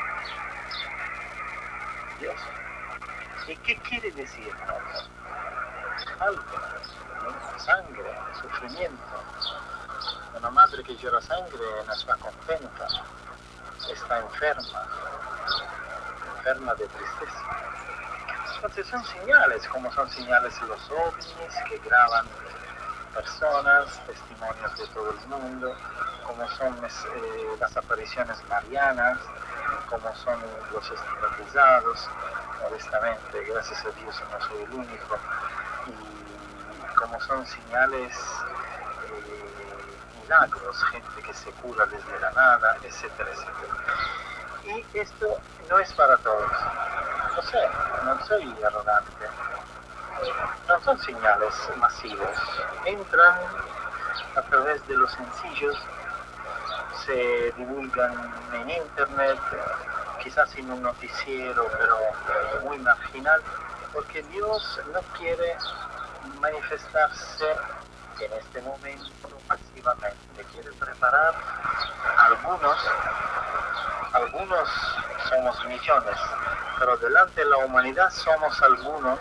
Dios. ¿Y qué quiere decir? Algo, ¿no? Sangre, sufrimiento. Una madre que llora sangre no está contenta, está enferma, enferma de tristeza. Entonces son señales, como son señales los ovnis que graban personas, testimonios de todo el mundo, como son eh, las apariciones marianas, como son los estigmatizados. Modestamente, gracias a Dios no soy el único, y como son señales, eh, milagros, gente que se cura desde la nada, etcétera, etcétera. Y esto no es para todos. No sé, no soy arrogante. No son señales masivas. Entran a través de los sencillos, se divulgan en internet, quizás sin un noticiero, pero muy marginal, porque Dios no quiere manifestarse en este momento masivamente, quiere preparar a algunos, algunos somos millones, pero delante de la humanidad somos algunos,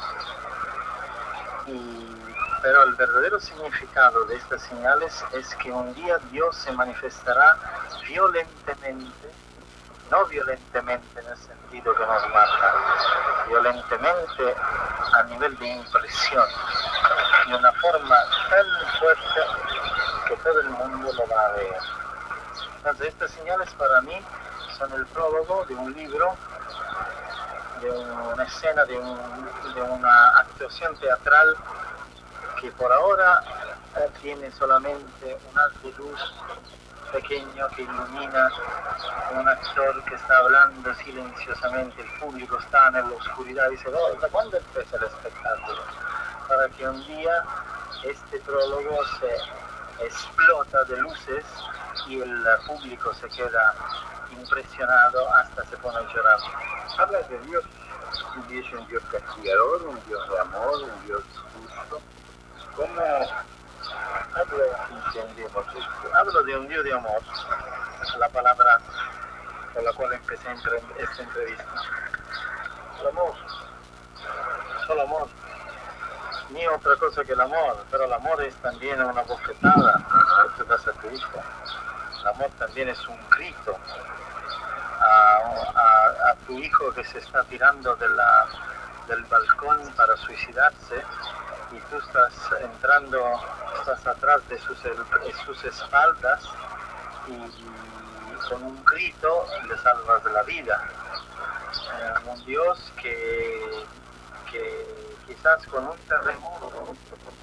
y, pero el verdadero significado de estas señales es que un día Dios se manifestará violentemente, no violentemente en el sentido que nos mata, violentemente a nivel de impresión, de una forma tan fuerte que todo el mundo lo va a ver. Entonces estas señales para mí son el prólogo de un libro, de una escena, de, un, de una actuación teatral que por ahora eh, tiene solamente un haz de luz pequeño que ilumina un actor que está hablando silenciosamente, el público está en la oscuridad y dice, oh, ¿cuándo empieza el espectáculo? Para que un día este prólogo se explota de luces y el público se queda impresionado hasta se pone a llorar. Habla de Dios, un Dios, un Dios castigador, un Dios de amor, un Dios justo. ¿Cómo hablo, entendemos esto? Hablo de un Dios de amor, la palabra con la cual empecé esta entrevista. El amor, solo amor, ni otra cosa que el amor, pero el amor es también una bofetada que tú das a tu hijo. El amor también es un grito a, a, a tu hijo que se está tirando de la, del balcón para suicidarse y tú estás entrando, estás atrás de sus, de sus espaldas y, y con un grito le salvas de la vida. Eh, un Dios que, que quizás con un terremoto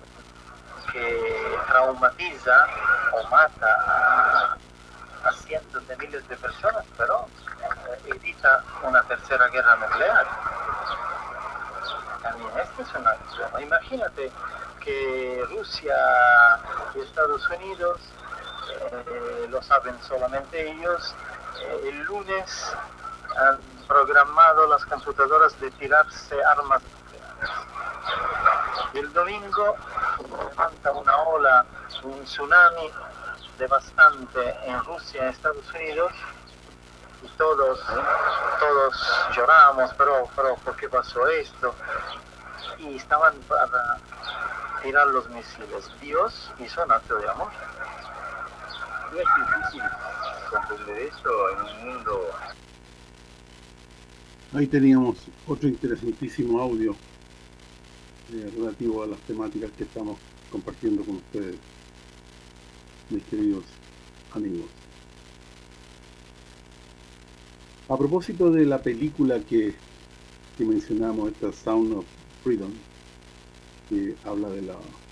que traumatiza o mata a, a cientos de miles de personas, pero eh, evita una tercera guerra nuclear. También esto es una acción. Imagínate que Rusia y Estados Unidos, eh, lo saben solamente ellos, eh, el lunes han programado las computadoras de tirarse armas nucleares. Y el domingo levanta una ola, un tsunami devastante en Rusia y Estados Unidos, y todos, todos lloramos, pero, pero ¿por qué pasó esto? Y estaban para, tirar los misiles. Dios hizo un acto de amor. No es difícil comprender eso en un mundo... Ahí teníamos otro interesantísimo audio eh, relativo a las temáticas que estamos compartiendo con ustedes, mis queridos amigos. A propósito de la película que, que mencionamos, esta Sound of Freedom, que habla de la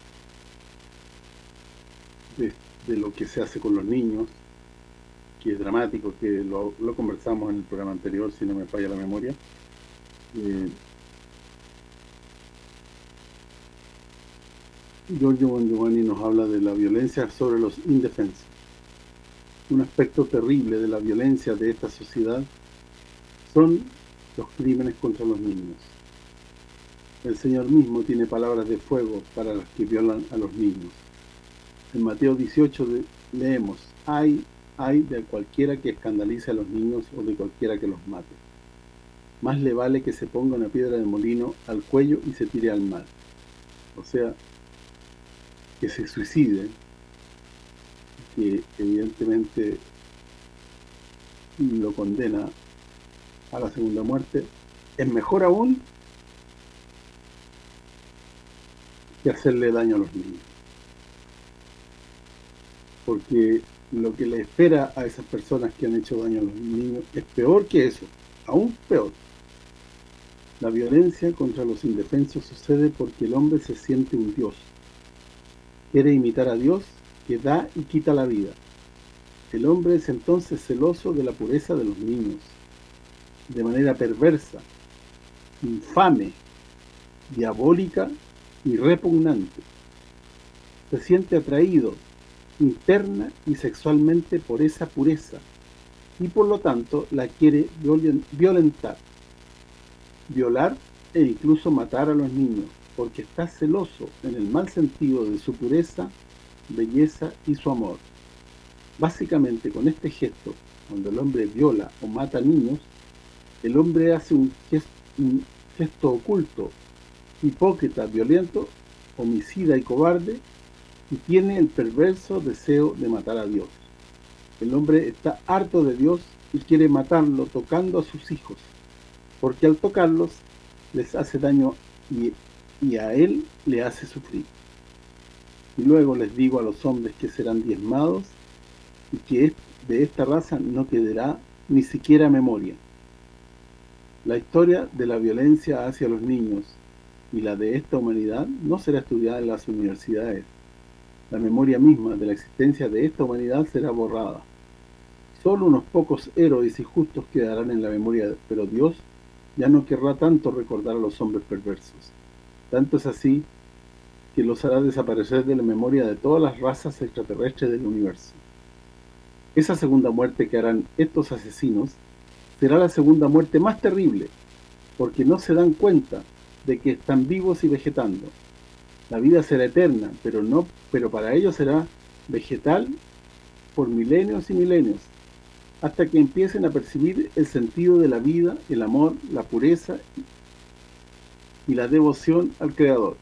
de, de lo que se hace con los niños, que es dramático, que lo, lo conversamos en el programa anterior, si no me falla la memoria. Eh, Giorgio Bon Giovanni nos habla de la violencia sobre los indefensos. Un aspecto terrible de la violencia de esta sociedad son los crímenes contra los niños. El Señor mismo tiene palabras de fuego para los que violan a los niños. En Mateo dieciocho de, leemos: Ay, ay de cualquiera que escandalice a los niños o de cualquiera que los mate. Más le vale que se ponga una piedra de molino al cuello y se tire al mar. O sea, que se suicide, que evidentemente lo condena a la segunda muerte, es mejor aún que hacerle daño a los niños. Porque lo que le espera a esas personas que han hecho daño a los niños es peor que eso, aún peor. La violencia contra los indefensos sucede porque el hombre se siente un Dios. Quiere imitar a Dios, que da y quita la vida. El hombre es entonces celoso de la pureza de los niños, de manera perversa, infame, diabólica y repugnante. Se siente atraído interna y sexualmente por esa pureza y por lo tanto la quiere violentar, violar e incluso matar a los niños, porque está celoso en el mal sentido de su pureza, belleza y su amor. Básicamente, con este gesto, cuando el hombre viola o mata a niños, el hombre hace un gesto, un gesto oculto, hipócrita, violento, homicida y cobarde, y tiene el perverso deseo de matar a Dios. El hombre está harto de Dios y quiere matarlo tocando a sus hijos, porque al tocarlos les hace daño y, y a él le hace sufrir. Y luego les digo a los hombres que serán diezmados y que de esta raza no quedará ni siquiera memoria. La historia de la violencia hacia los niños y la de esta humanidad no será estudiada en las universidades. La memoria misma de la existencia de esta humanidad será borrada. Solo unos pocos héroes y justos quedarán en la memoria, pero Dios ya no querrá tanto recordar a los hombres perversos. Tanto es así que los hará desaparecer de la memoria de todas las razas extraterrestres del universo. Esa segunda muerte que harán estos asesinos será la segunda muerte más terrible, porque no se dan cuenta de que están vivos y vegetando. La vida será eterna, pero no, pero para ellos será vegetal por milenios y milenios, hasta que empiecen a percibir el sentido de la vida, el amor, la pureza y la devoción al Creador.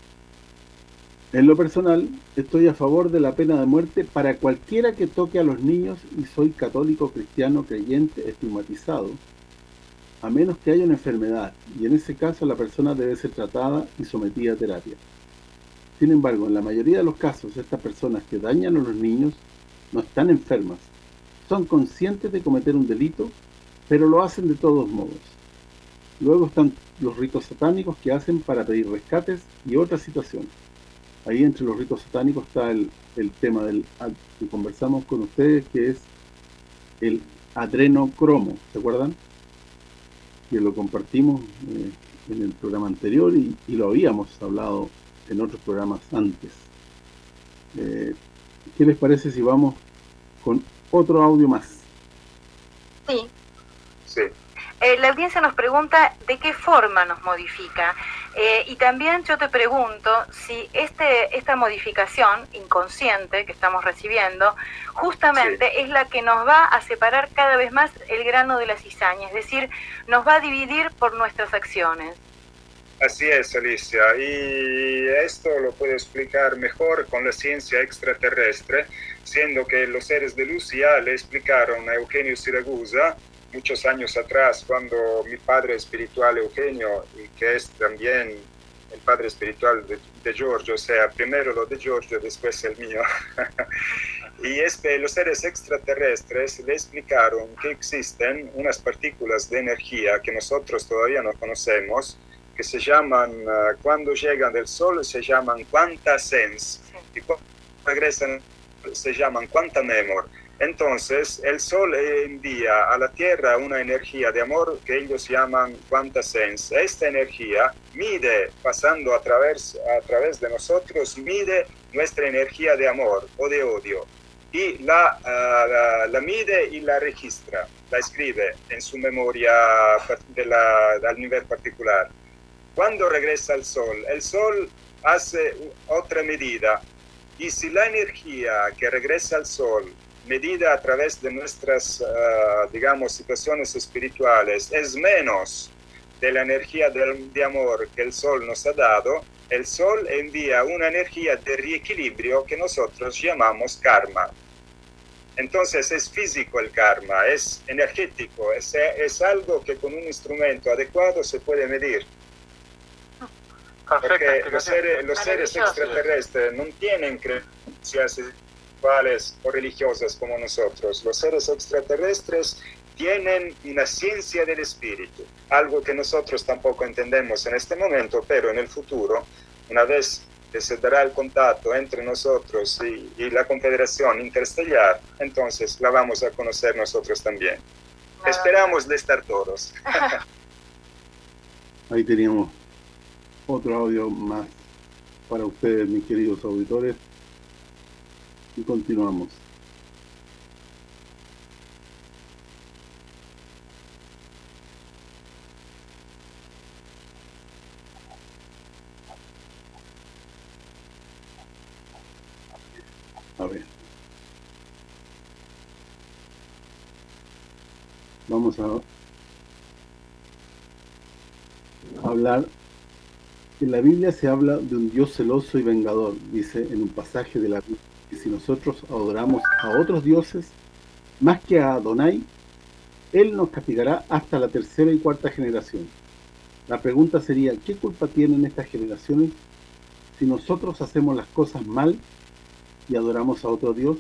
En lo personal, estoy a favor de la pena de muerte para cualquiera que toque a los niños y soy católico, cristiano, creyente, estigmatizado, a menos que haya una enfermedad, y en ese caso la persona debe ser tratada y sometida a terapia. Sin embargo, en la mayoría de los casos, estas personas que dañan a los niños no están enfermas, son conscientes de cometer un delito, pero lo hacen de todos modos. Luego están los ritos satánicos que hacen para pedir rescates y otras situaciones. Ahí entre los ritos satánicos está el, el tema del que conversamos con ustedes, que es el adrenocromo, ¿se acuerdan? Que lo compartimos eh, en el programa anterior y, y lo habíamos hablado en otros programas antes. Eh, ¿Qué les parece si vamos con otro audio más? Sí. Sí. Eh, la audiencia nos pregunta de qué forma nos modifica. Eh, y también yo te pregunto si este esta modificación inconsciente que estamos recibiendo justamente sí. es la que nos va a separar cada vez más el grano de la cizaña, es decir, nos va a dividir por nuestras acciones. Así es, Alicia, y esto lo puedo explicar mejor con la ciencia extraterrestre, siendo que los seres de luz ya le explicaron a Eugenio Siragusa muchos años atrás, cuando mi padre espiritual Eugenio, y que es también el padre espiritual de, de Giorgio, o sea, primero lo de Giorgio, después el mío, y es que los seres extraterrestres le explicaron que existen unas partículas de energía que nosotros todavía no conocemos, que se llaman, uh, cuando llegan del Sol, se llaman quantasens, y cuando regresan se llaman quantamemor. Entonces, el Sol envía a la Tierra una energía de amor que ellos llaman quantasens. Esta energía mide, pasando a través, a través de nosotros, mide nuestra energía de amor o de odio. Y la, uh, la, la mide y la registra, la escribe en su memoria de la, al nivel particular. Cuando regresa al Sol, el Sol hace otra medida, y si la energía que regresa al Sol, medida a través de nuestras, uh, digamos, situaciones espirituales, es menos de la energía de, de amor que el Sol nos ha dado, el Sol envía una energía de reequilibrio que nosotros llamamos karma. Entonces es físico el karma, es energético, es, es algo que con un instrumento adecuado se puede medir. Porque los seres, los seres extraterrestres no tienen creencias espirituales o religiosas como nosotros. Los seres extraterrestres tienen una ciencia del espíritu, algo que nosotros tampoco entendemos en este momento, pero en el futuro, una vez que se dará el contacto entre nosotros y, y la Confederación Interestelar, entonces la vamos a conocer nosotros también. No. Esperamos de estar todos. Ahí teníamos otro audio más para ustedes, mis queridos auditores, y continuamos. A ver, vamos a hablar. En la Biblia se habla de un Dios celoso y vengador, dice en un pasaje de la Biblia, que si nosotros adoramos a otros dioses, más que a Adonai, Él nos castigará hasta la tercera y cuarta generación. La pregunta sería, ¿qué culpa tienen estas generaciones si nosotros hacemos las cosas mal y adoramos a otro Dios?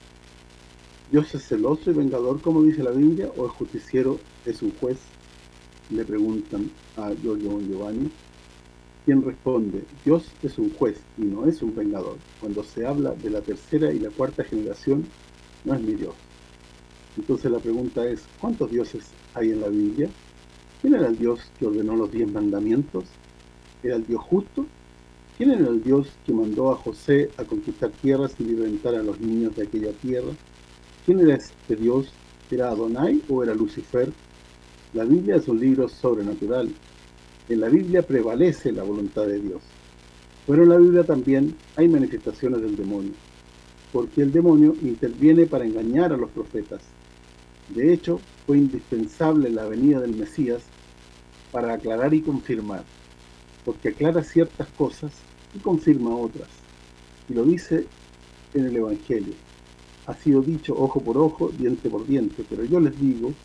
¿Dios es celoso y vengador, como dice la Biblia, o el justiciero es un juez? Le preguntan a Giorgio Bon Giovanni. Quien responde, Dios es un juez y no es un vengador. Cuando se habla de la tercera y la cuarta generación, no es mi Dios. Entonces la pregunta es, ¿cuántos dioses hay en la Biblia? ¿Quién era el Dios que ordenó los diez mandamientos? ¿Era el Dios justo? ¿Quién era el Dios que mandó a José a conquistar tierras y libertar a los niños de aquella tierra? ¿Quién era este Dios? ¿Era Adonai o era Lucifer? La Biblia es un libro sobrenatural. En la Biblia prevalece la voluntad de Dios. Pero en la Biblia también hay manifestaciones del demonio, porque el demonio interviene para engañar a los profetas. De hecho, fue indispensable la venida del Mesías para aclarar y confirmar, porque aclara ciertas cosas y confirma otras. Y lo dice en el Evangelio. Ha sido dicho ojo por ojo, diente por diente, pero yo les digo,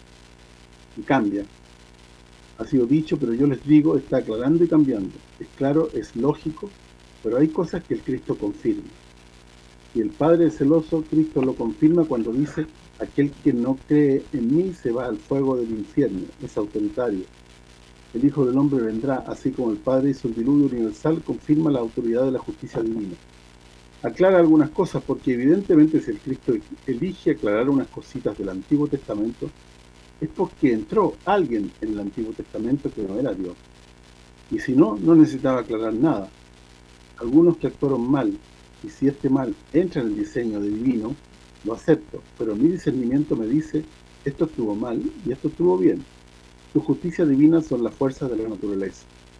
y cambia. Ha sido dicho, pero yo les digo, está aclarando y cambiando. Es claro, es lógico, pero hay cosas que el Cristo confirma. Y el Padre celoso, Cristo lo confirma cuando dice, aquel que no cree en mí se va al fuego del infierno, es autoritario. El Hijo del Hombre vendrá, así como el Padre hizo el diluvio universal, confirma la autoridad de la justicia divina. Aclara algunas cosas, porque evidentemente si el Cristo elige aclarar unas cositas del Antiguo Testamento, es porque entró alguien en el Antiguo Testamento que no era Dios. Y si no, no necesitaba aclarar nada. Algunos que actuaron mal, y si este mal entra en el diseño divino, lo acepto, pero mi discernimiento me dice, esto estuvo mal y esto estuvo bien. Tu justicia divina son las fuerzas de la naturaleza.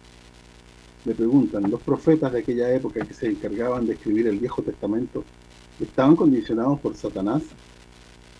Le preguntan, ¿los profetas de aquella época que se encargaban de escribir el Viejo Testamento estaban condicionados por Satanás?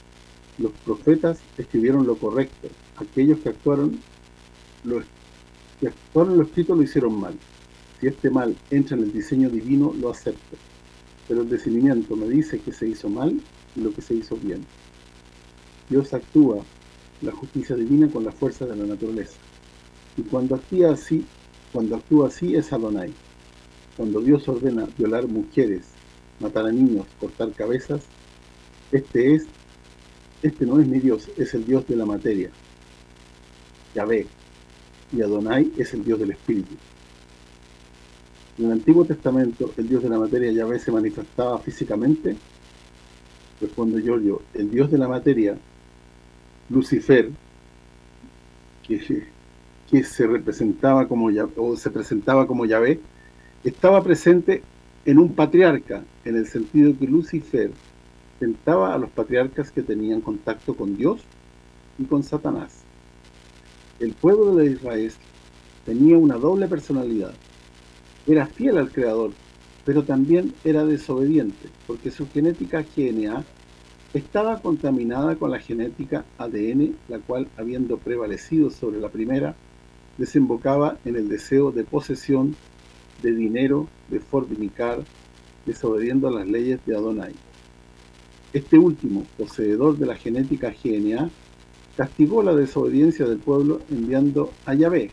Los profetas escribieron lo correcto, aquellos que actuaron lo Si actuaron lo escrito, lo hicieron mal. Si este mal entra en el diseño divino, lo acepto. Pero el discernimiento me dice que se hizo mal y lo que se hizo bien. Dios actúa la justicia divina con la fuerza de la naturaleza. Y cuando actúa así, cuando actúa así es Adonai. Cuando Dios ordena violar mujeres, matar a niños, cortar cabezas, este es, este no es mi Dios, es el Dios de la materia, Yahvé, y Adonai es el Dios del espíritu. En el Antiguo Testamento, el Dios de la materia, Yahvé, se manifestaba físicamente. Responde Giorgio, el Dios de la materia, Lucifer, que, que se representaba como o se presentaba como Yahvé, estaba presente en un patriarca, en el sentido que Lucifer tentaba a los patriarcas que tenían contacto con Dios y con Satanás. El pueblo de Israel tenía una doble personalidad. Era fiel al Creador, pero también era desobediente, porque su genética G N A estaba contaminada con la genética A D N, la cual, habiendo prevalecido sobre la primera, desembocaba en el deseo de posesión, de dinero, de fornicar, desobediendo a las leyes de Adonai. Este último, poseedor de la genética G N A, castigó la desobediencia del pueblo enviando a Yahvé,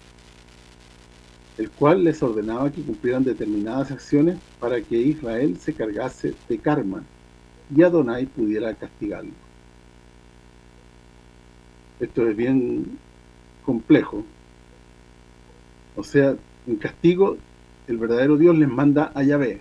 el cual les ordenaba que cumplieran determinadas acciones para que Israel se cargase de karma y Adonai pudiera castigarlo. Esto es bien complejo. O sea, en castigo, el verdadero Dios les manda a Yahvé.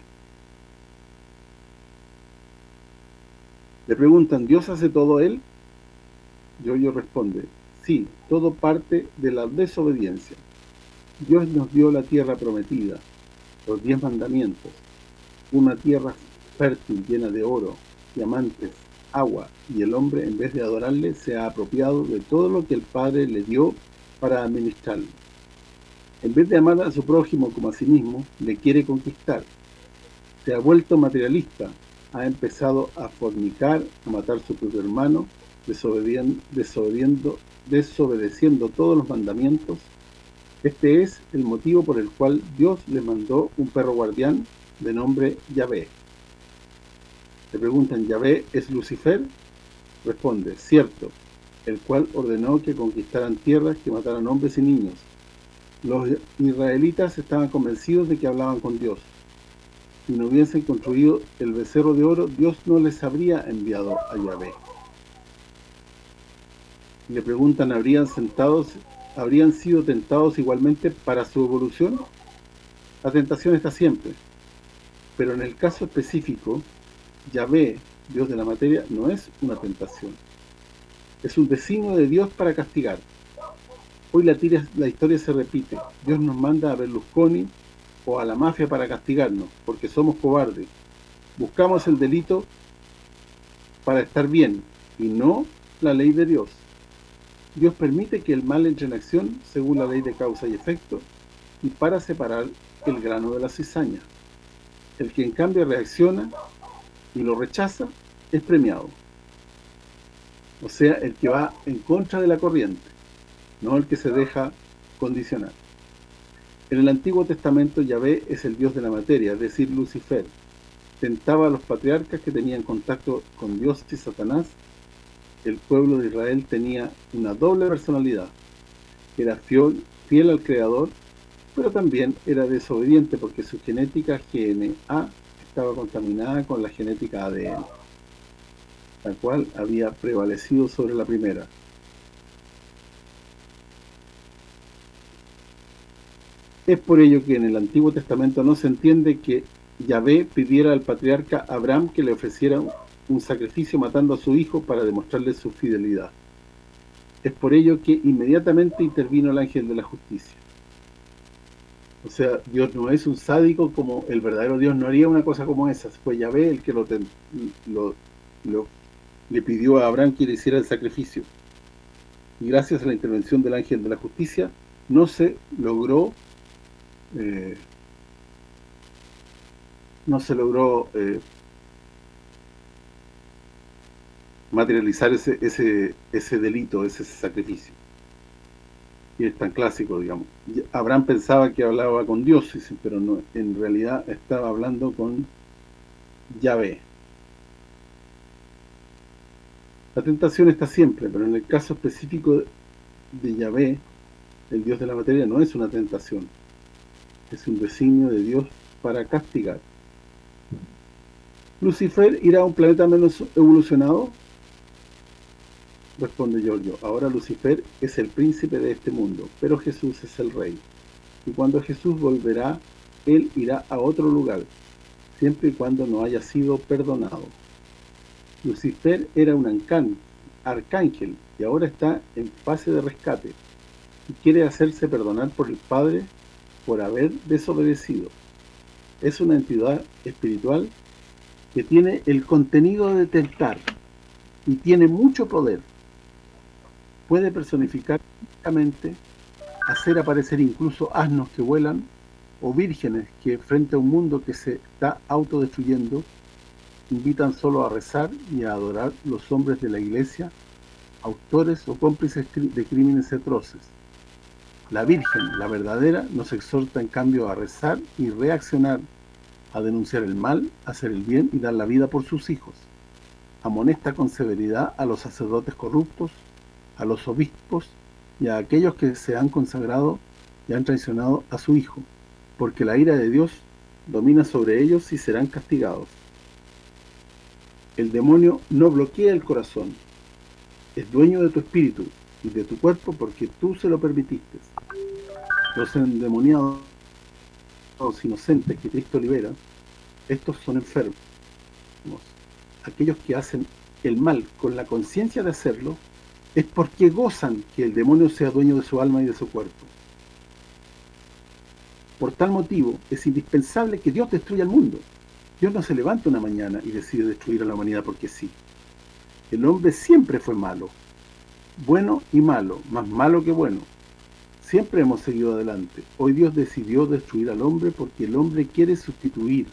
Le preguntan, ¿Dios hace todo él? Yoyo responde, sí, todo parte de la desobediencia. Dios nos dio la tierra prometida, los diez mandamientos, una tierra fértil llena de oro, diamantes, agua, y el hombre, en vez de adorarle, se ha apropiado de todo lo que el Padre le dio para administrarlo. En vez de amar a su prójimo como a sí mismo, le quiere conquistar. Se ha vuelto materialista, ha empezado a fornicar, a matar a su propio hermano, desobediendo, desobediendo, desobedeciendo todos los mandamientos. Este es el motivo por el cual Dios le mandó un perro guardián de nombre Yahvé. Le preguntan, ¿Yahvé es Lucifer? Responde, cierto, el cual ordenó que conquistaran tierras, que mataran hombres y niños. Los israelitas estaban convencidos de que hablaban con Dios. Si no hubiesen construido el becerro de oro, Dios no les habría enviado a Yahvé. Le preguntan, ¿habrían sentados, habrían sido tentados igualmente para su evolución? La tentación está siempre. Pero en el caso específico, Yahvé, Dios de la materia, no es una tentación. Es un designio de Dios para castigar. Hoy la, tira, la historia se repite. Dios nos manda a Berlusconi o a la mafia para castigarnos, porque somos cobardes. Buscamos el delito para estar bien, y no la ley de Dios. Dios permite que el mal entre en acción según la ley de causa y efecto, y para separar el grano de la cizaña. El que en cambio reacciona y lo rechaza, es premiado. O sea, el que va en contra de la corriente, no el que se deja condicionar. En el Antiguo Testamento, Yahvé es el Dios de la materia, es decir, Lucifer. Tentaba a los patriarcas que tenían contacto con Dios y Satanás. El pueblo de Israel tenía una doble personalidad. Era fiel, fiel al Creador, pero también era desobediente porque su genética G N A estaba contaminada con la genética A D N, la cual había prevalecido sobre la primera. Es por ello que en el Antiguo Testamento no se entiende que Yahvé pidiera al patriarca Abraham que le ofreciera un sacrificio matando a su hijo para demostrarle su fidelidad. Es por ello que inmediatamente intervino el ángel de la justicia. O sea, Dios no es un sádico, como el verdadero Dios no haría una cosa como esa. Fue Yahvé el que lo, lo, lo le pidió a Abraham que le hiciera el sacrificio. Y gracias a la intervención del ángel de la justicia, no se logró eh, no se logró eh, materializar ese, ese, ese delito, ese sacrificio. que es tan clásico, digamos. Abraham pensaba que hablaba con Dios, pero no, en realidad estaba hablando con Yahvé. La tentación está siempre, pero en el caso específico de Yahvé, el Dios de la materia, no es una tentación, es un designio de Dios para castigar. ¿Lucifer irá a un planeta menos evolucionado? Responde Giorgio, ahora Lucifer es el príncipe de este mundo, pero Jesús es el rey. Y cuando Jesús volverá, él irá a otro lugar, siempre y cuando no haya sido perdonado. Lucifer era un arcángel y ahora está en fase de rescate y quiere hacerse perdonar por el Padre por haber desobedecido. Es una entidad espiritual que tiene el contenido de tentar y tiene mucho poder. Puede personificar físicamente, hacer aparecer incluso asnos que vuelan o vírgenes que frente a un mundo que se está autodestruyendo invitan solo a rezar y a adorar los hombres de la iglesia, autores o cómplices de crímenes atroces. La Virgen, la verdadera, nos exhorta en cambio a rezar y reaccionar, a denunciar el mal, a hacer el bien y dar la vida por sus hijos. Amonesta con severidad a los sacerdotes corruptos, a los obispos y a aquellos que se han consagrado y han traicionado a su Hijo, porque la ira de Dios domina sobre ellos y serán castigados. El demonio no bloquea el corazón, es dueño de tu espíritu y de tu cuerpo porque tú se lo permitiste. Los endemoniados inocentes que Cristo libera, estos son enfermos. Aquellos que hacen el mal con la conciencia de hacerlo, es porque gozan que el demonio sea dueño de su alma y de su cuerpo. Por tal motivo, es indispensable que Dios destruya el mundo. Dios no se levanta una mañana y decide destruir a la humanidad porque sí. El hombre siempre fue malo, bueno y malo, más malo que bueno. Siempre hemos seguido adelante. Hoy Dios decidió destruir al hombre porque el hombre quiere sustituir,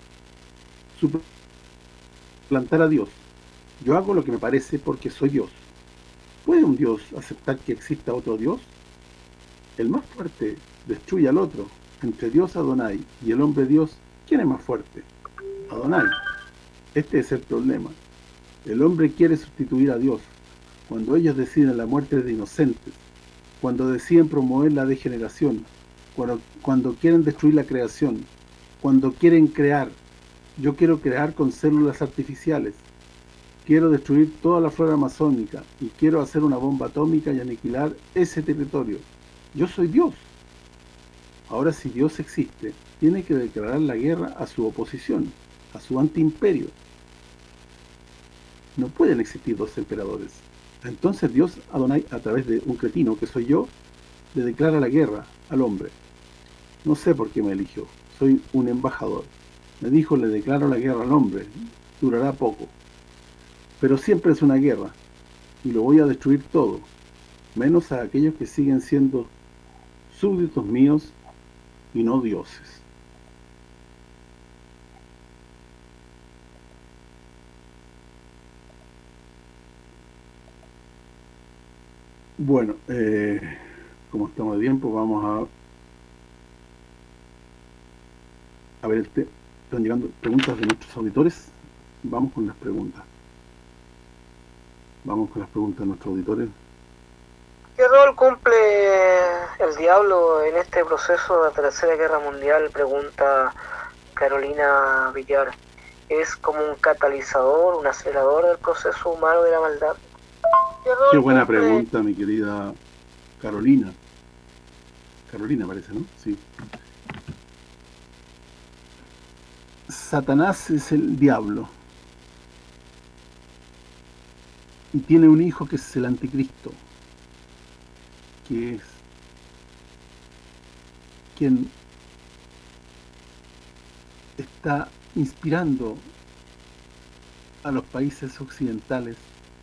suplantar a Dios. Yo hago lo que me parece porque soy Dios. ¿Puede un Dios aceptar que exista otro Dios? El más fuerte destruye al otro. Entre Dios Adonai y el hombre Dios, ¿quién es más fuerte? Adonai. Este es el problema. El hombre quiere sustituir a Dios. Cuando ellos deciden la muerte de inocentes, cuando deciden promover la degeneración, cuando, cuando quieren destruir la creación, cuando quieren crear. Yo quiero crear con células artificiales. Quiero destruir toda la flora amazónica y quiero hacer una bomba atómica y aniquilar ese territorio. Yo soy Dios. Ahora, si Dios existe, tiene que declarar la guerra a su oposición, a su antiimperio. No pueden existir dos emperadores. Entonces Dios, Adonai, a través de un cretino que soy yo, le declara la guerra al hombre. No sé por qué me eligió. Soy un embajador. Me dijo, le declaro la guerra al hombre. Durará poco. Pero siempre es una guerra, y lo voy a destruir todo, menos a aquellos que siguen siendo súbditos míos y no dioses. Bueno, eh, como estamos de tiempo, vamos a a ver, este, están llegando preguntas de nuestros auditores. Vamos con las preguntas. Vamos con las preguntas de nuestros auditores. ¿Qué rol cumple el diablo en este proceso de la Tercera Guerra Mundial? Pregunta Carolina Villar. ¿Es como un catalizador, un acelerador del proceso humano de la maldad? ¿Qué, Qué buena cumple? pregunta, mi querida Carolina. Carolina parece, ¿no? Sí. Satanás es el diablo. Y tiene un hijo que es el anticristo, que es quien está inspirando a los países occidentales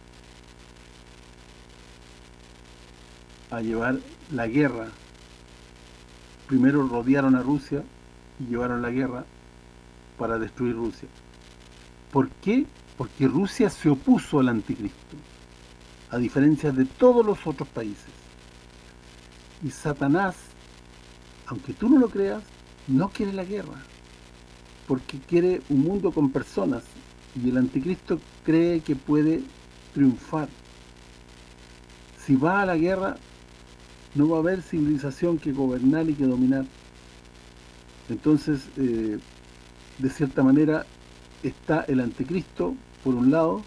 a llevar la guerra. Primero rodearon a Rusia y llevaron la guerra para destruir Rusia. ¿Por qué? Porque Rusia se opuso al anticristo, a diferencia de todos los otros países. Y Satanás, aunque tú no lo creas, no quiere la guerra, porque quiere un mundo con personas, y el anticristo cree que puede triunfar. Si va a la guerra, no va a haber civilización que gobernar y que dominar. Entonces, eh, de cierta manera, está el anticristo, por un lado,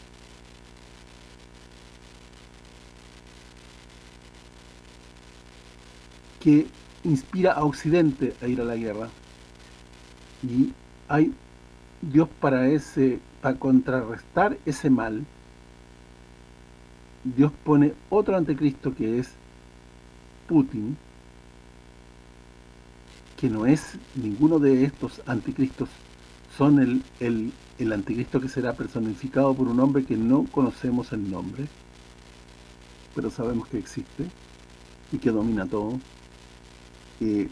que inspira a Occidente a ir a la guerra, y hay Dios para ese para contrarrestar ese mal. Dios pone otro anticristo que es Putin, que no es ninguno de estos anticristos, son el, el, el anticristo que será personificado por un hombre que no conocemos el nombre, pero sabemos que existe y que domina todo. Eh,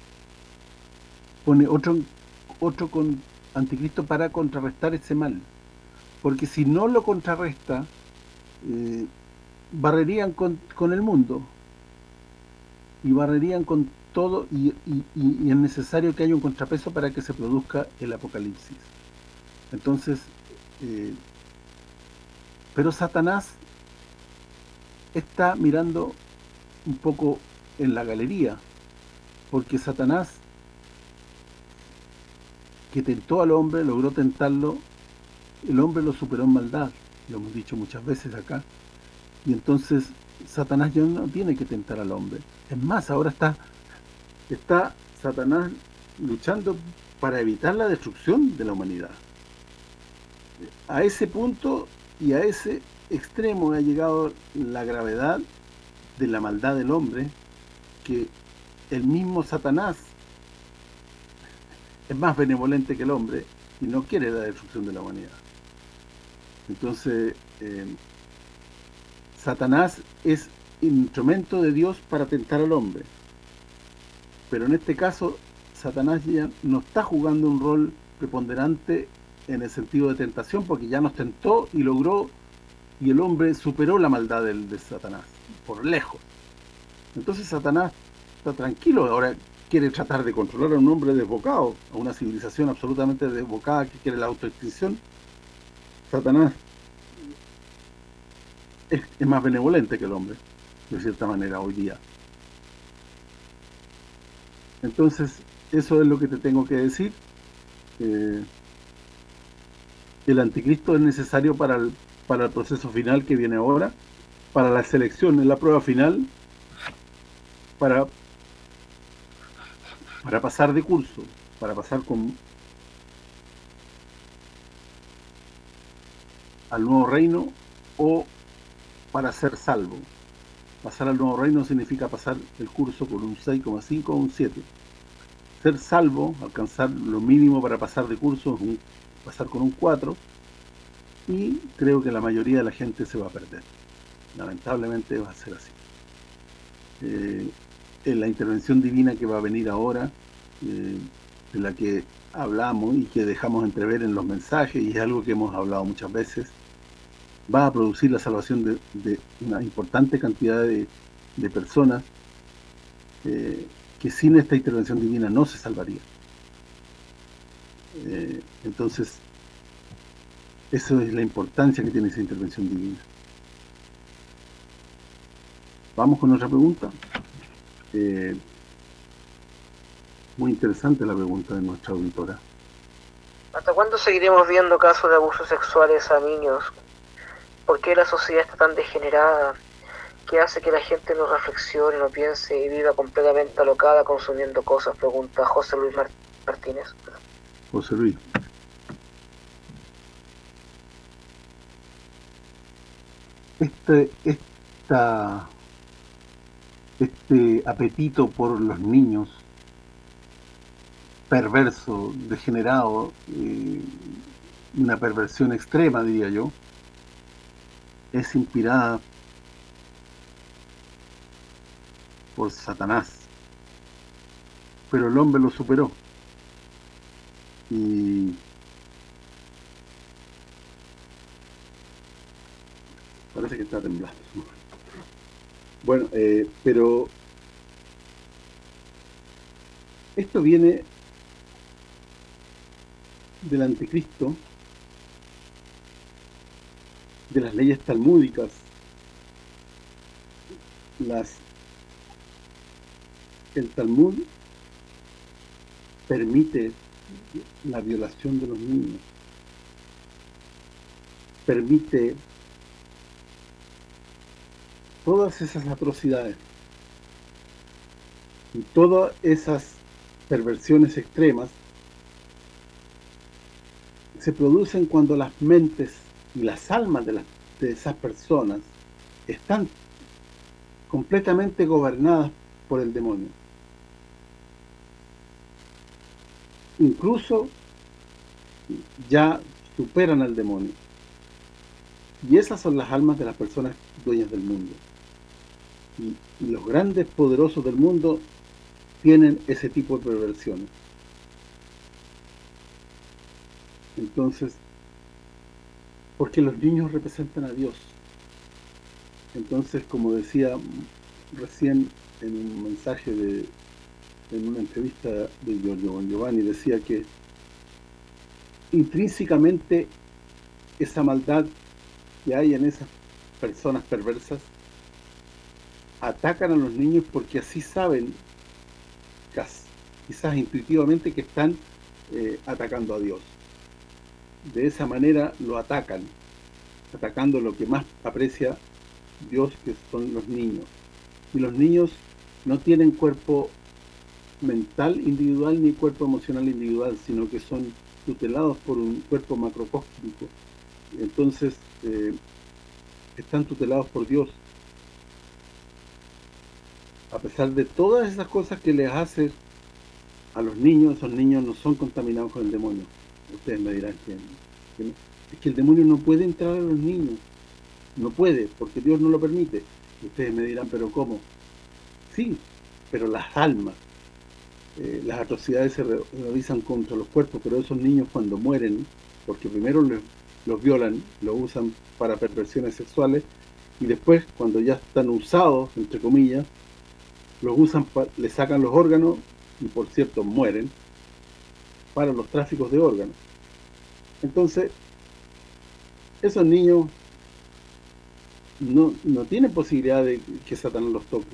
pone otro otro con anticristo para contrarrestar ese mal, porque si no lo contrarresta, eh, barrerían con, con el mundo, y barrerían con todo, y, y, y es necesario que haya un contrapeso para que se produzca el apocalipsis. Entonces, eh, pero Satanás está mirando un poco en la galería, porque Satanás, que tentó al hombre, logró tentarlo, el hombre lo superó en maldad, lo hemos dicho muchas veces acá, y entonces Satanás ya no tiene que tentar al hombre. Es más, ahora está está Satanás luchando para evitar la destrucción de la humanidad. A ese punto y a ese extremo ha llegado la gravedad de la maldad del hombre, que el mismo Satanás es más benevolente que el hombre y no quiere la destrucción de la humanidad. Entonces, eh, Satanás es instrumento de Dios para tentar al hombre. Pero en este caso, Satanás ya no está jugando un rol preponderante en el sentido de tentación, porque ya nos tentó y logró, y el hombre superó la maldad del, de Satanás, por lejos. Entonces Satanás está tranquilo, ahora quiere tratar de controlar a un hombre desbocado, a una civilización absolutamente desbocada que quiere la autoextinción. Satanás es, es más benevolente que el hombre, de cierta manera, hoy día. Entonces, eso es lo que te tengo que decir. Eh, el anticristo es necesario para el, para el proceso final que viene ahora, para la selección, en la prueba final, para para pasar de curso, para pasar con al nuevo reino, o para ser salvo. Pasar al nuevo reino significa pasar el curso con un seis coma cinco o un siete. Ser salvo, alcanzar lo mínimo para pasar de curso, es un, pasar con un cuatro, y creo que la mayoría de la gente se va a perder. Lamentablemente va a ser así. Eh, en la intervención divina que va a venir ahora, eh, de la que hablamos y que dejamos entrever en los mensajes, y es algo que hemos hablado muchas veces, va a producir la salvación de, de una importante cantidad de, de personas eh, que sin esta intervención divina no se salvaría. Eh, entonces, eso es la importancia que tiene esa intervención divina. Vamos con otra pregunta. Eh, muy interesante la pregunta de nuestra auditora. ¿Hasta cuándo seguiremos viendo casos de abusos sexuales a niños? ¿Por qué la sociedad está tan degenerada? ¿Qué hace que la gente no reflexione, no piense y viva completamente alocada consumiendo cosas? Pregunta José Luis Martínez. José Luis. Este, esta, este apetito por los niños, perverso, degenerado, eh, una perversión extrema, diría yo, es inspirada por Satanás, pero el hombre lo superó, y parece que está temblando. Bueno, eh, pero Esto viene del anticristo, de las leyes talmúdicas, las el Talmud permite la violación de los niños, permite todas esas atrocidades y todas esas perversiones extremas se producen cuando las mentes y las almas de, las, de esas personas están completamente gobernadas por el demonio. Incluso ya superan al demonio. Y esas son las almas de las personas dueñas del mundo. Y, y los grandes poderosos del mundo tienen ese tipo de perversiones. Entonces, porque los niños representan a Dios. Entonces, como decía recién en un mensaje de en una entrevista de Giorgio Bon Giovanni, decía que intrínsecamente esa maldad que hay en esas personas perversas atacan a los niños porque así saben, quizás intuitivamente, que están eh, atacando a Dios. De esa manera lo atacan, atacando lo que más aprecia Dios, que son los niños. Y los niños no tienen cuerpo mental individual ni cuerpo emocional individual, sino que son tutelados por un cuerpo macrocósmico. Entonces, eh, están tutelados por Dios. A pesar de todas esas cosas que les hace a los niños, esos niños no son contaminados con el demonio. Ustedes me dirán que, que no. Es que el demonio no puede entrar a los niños. No puede, porque Dios no lo permite. Ustedes me dirán, ¿pero cómo? Sí, pero las almas, eh, las atrocidades se realizan contra los cuerpos, pero esos niños cuando mueren, porque primero les, los violan, los usan para perversiones sexuales, y después, cuando ya están usados, entre comillas, los usan, les sacan los órganos, y por cierto mueren, para los tráficos de órganos. Entonces, esos niños no, no tienen posibilidad de que Satanás los toque.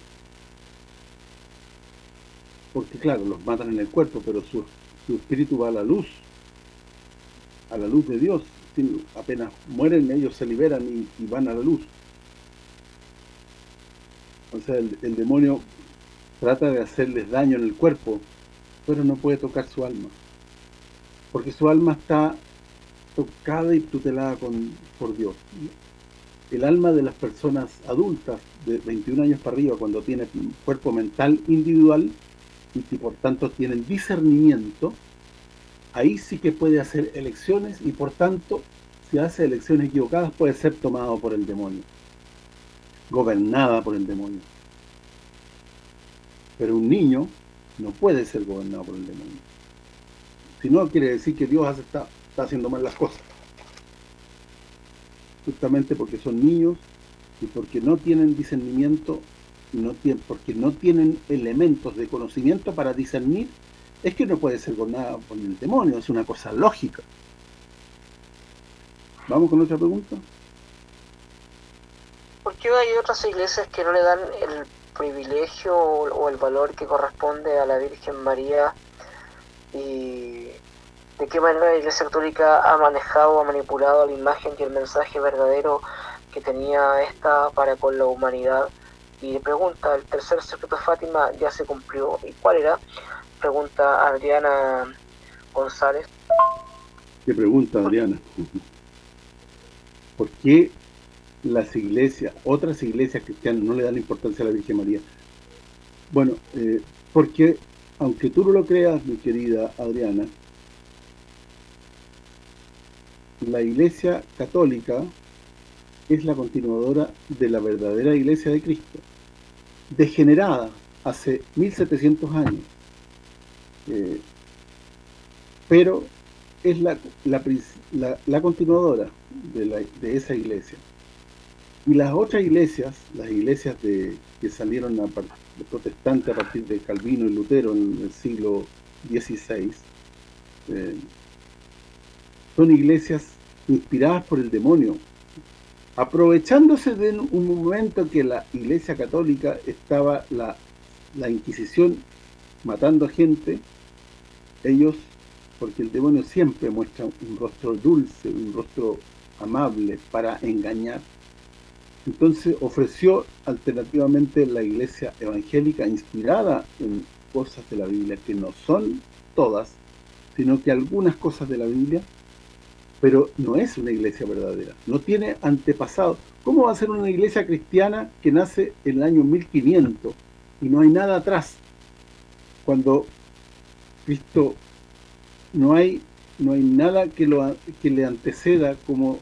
Porque claro, los matan en el cuerpo, pero su, su espíritu va a la luz, a la luz de Dios. Apenas mueren, ellos se liberan y, y van a la luz. O sea, el, el demonio trata de hacerles daño en el cuerpo, pero no puede tocar su alma. Porque su alma está tocada y tutelada con, por Dios. El alma de las personas adultas de veintiún años para arriba, cuando tiene un cuerpo mental individual y que por tanto tienen discernimiento, ahí sí que puede hacer elecciones y por tanto, si hace elecciones equivocadas, puede ser tomado por el demonio, gobernada por el demonio. Pero un niño no puede ser gobernado por el demonio. Si no, quiere decir que Dios está, está haciendo mal las cosas. Justamente porque son niños y porque no tienen discernimiento, no tienen, porque no tienen elementos de conocimiento para discernir, es que no puede ser gobernado por el demonio, es una cosa lógica. ¿Vamos con otra pregunta? ¿Por qué hay otras iglesias que no le dan el privilegio o el valor que corresponde a la Virgen María? ¿Y de qué manera la Iglesia Católica ha manejado, ha manipulado la imagen y el mensaje verdadero que tenía esta para con la humanidad? Y le pregunta, ¿el tercer secreto de Fátima ya se cumplió? ¿Y cuál era? Pregunta Adriana González. ¿Qué pregunta, Adriana? ¿Por qué las iglesias, otras iglesias cristianas, no le dan importancia a la Virgen María? Bueno, eh, porque, aunque tú no lo creas, mi querida Adriana, la Iglesia Católica es la continuadora de la verdadera Iglesia de Cristo, degenerada hace mil setecientos años, eh, pero es la, la, la, la continuadora de, la, de esa Iglesia. Y las otras iglesias, las iglesias de, que salieron a, protestante a partir de Calvino y Lutero en el siglo dieciséis, eh, son iglesias inspiradas por el demonio, aprovechándose de un momento que la Iglesia Católica estaba la, la Inquisición matando gente. Ellos, porque el demonio siempre muestra un rostro dulce, un rostro amable para engañar, entonces ofreció alternativamente la iglesia evangélica inspirada en cosas de la Biblia, que no son todas, sino que algunas cosas de la Biblia, pero no es una iglesia verdadera, no tiene antepasado. ¿Cómo va a ser una iglesia cristiana que nace en el año mil quinientos y no hay nada atrás? Cuando Cristo no hay no hay nada que lo que le anteceda como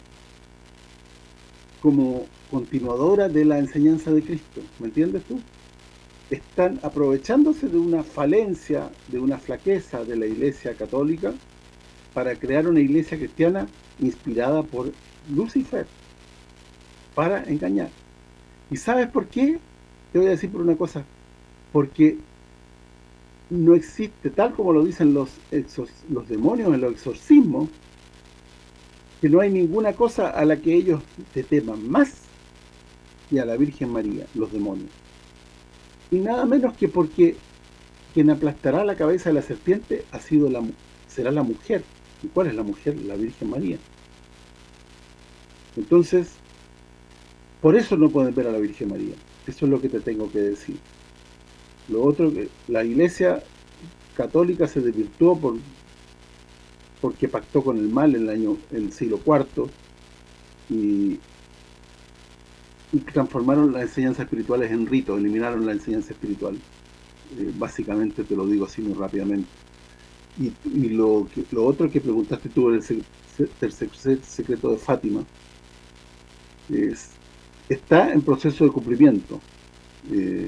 como continuadora de la enseñanza de Cristo, ¿me entiendes tú? Están aprovechándose de una falencia, de una flaqueza de la Iglesia Católica para crear una iglesia cristiana inspirada por Lucifer, para engañar. ¿Y sabes por qué? Te voy a decir por una cosa, porque no existe, tal como lo dicen los exor los demonios en los exorcismos, que no hay ninguna cosa a la que ellos te teman más y a la Virgen María, los demonios. Y nada menos que porque quien aplastará la cabeza de la serpiente ha sido la será la mujer. ¿Y cuál es la mujer? La Virgen María. Entonces, por eso no pueden ver a la Virgen María. Eso es lo que te tengo que decir. Lo otro, que la Iglesia Católica se desvirtuó por porque pactó con el mal en el año en el siglo cuarto y, y transformaron las enseñanzas espirituales en ritos, eliminaron la enseñanza espiritual. Eh, básicamente te lo digo así muy rápidamente. Y, y lo, que, lo otro que preguntaste tú, el tercer secreto de Fátima, es, está en proceso de cumplimiento. Eh,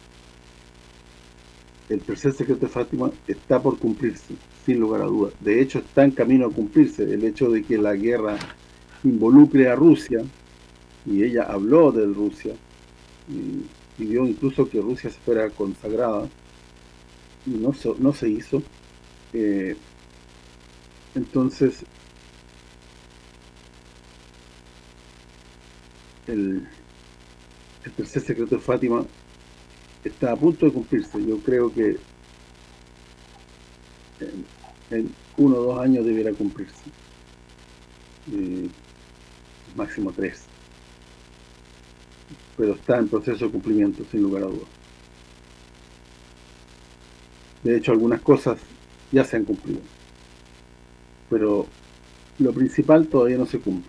el tercer secreto de Fátima está por cumplirse, sin lugar a dudas. De hecho, está en camino a cumplirse. El hecho de que la guerra involucre a Rusia, y ella habló de Rusia, y pidió incluso que Rusia se fuera consagrada, y no, so, no se hizo. Eh, entonces, el, el tercer secreto de Fátima está a punto de cumplirse. Yo creo que en, en uno o dos años deberá cumplirse. Eh, máximo tres. Pero está en proceso de cumplimiento, sin lugar a dudas. De hecho, algunas cosas ya se han cumplido. Pero lo principal todavía no se cumple.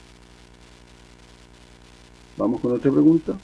Vamos con otra pregunta.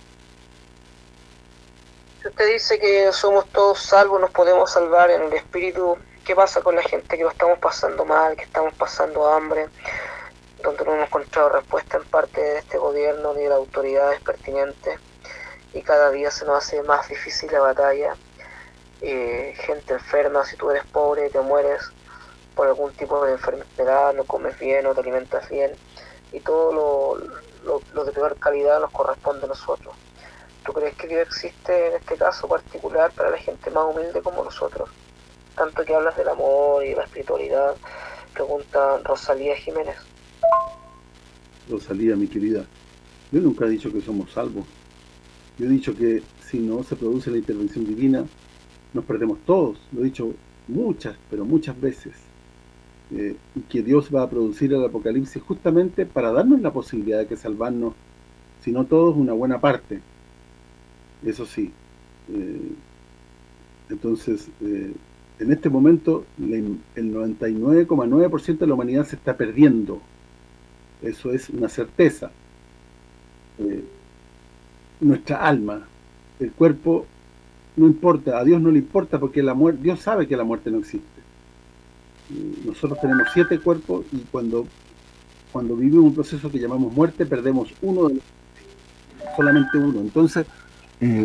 Si usted dice que somos todos salvos, nos podemos salvar en el espíritu, ¿qué pasa con la gente que lo estamos pasando mal, que estamos pasando hambre, donde no hemos encontrado respuesta en parte de este gobierno ni de las autoridades pertinentes, y cada día se nos hace más difícil la batalla? Eh, gente enferma, si tú eres pobre te mueres por algún tipo de enfermedad, no comes bien, no te alimentas bien, y todo lo, lo, lo de peor calidad nos corresponde a nosotros. ¿Tú crees que Dios existe en este caso particular para la gente más humilde como nosotros? Tanto que hablas del amor y la espiritualidad, pregunta Rosalía Jiménez. Rosalía, mi querida, yo nunca he dicho que somos salvos. Yo he dicho que si no se produce la intervención divina, nos perdemos todos. Lo he dicho muchas, pero muchas veces. Eh, y que Dios va a producir el Apocalipsis justamente para darnos la posibilidad de que salvarnos, si no todos, una buena parte. Eso sí. Eh, entonces, eh, en este momento, el noventa y nueve coma nueve por ciento de la humanidad se está perdiendo. Eso es una certeza. Eh, nuestra alma, el cuerpo, no importa, a Dios no le importa, porque la muerte, Dios sabe que la muerte no existe. Eh, nosotros tenemos siete cuerpos y cuando cuando vivimos un proceso que llamamos muerte, perdemos uno de los, solamente uno. Entonces, eh,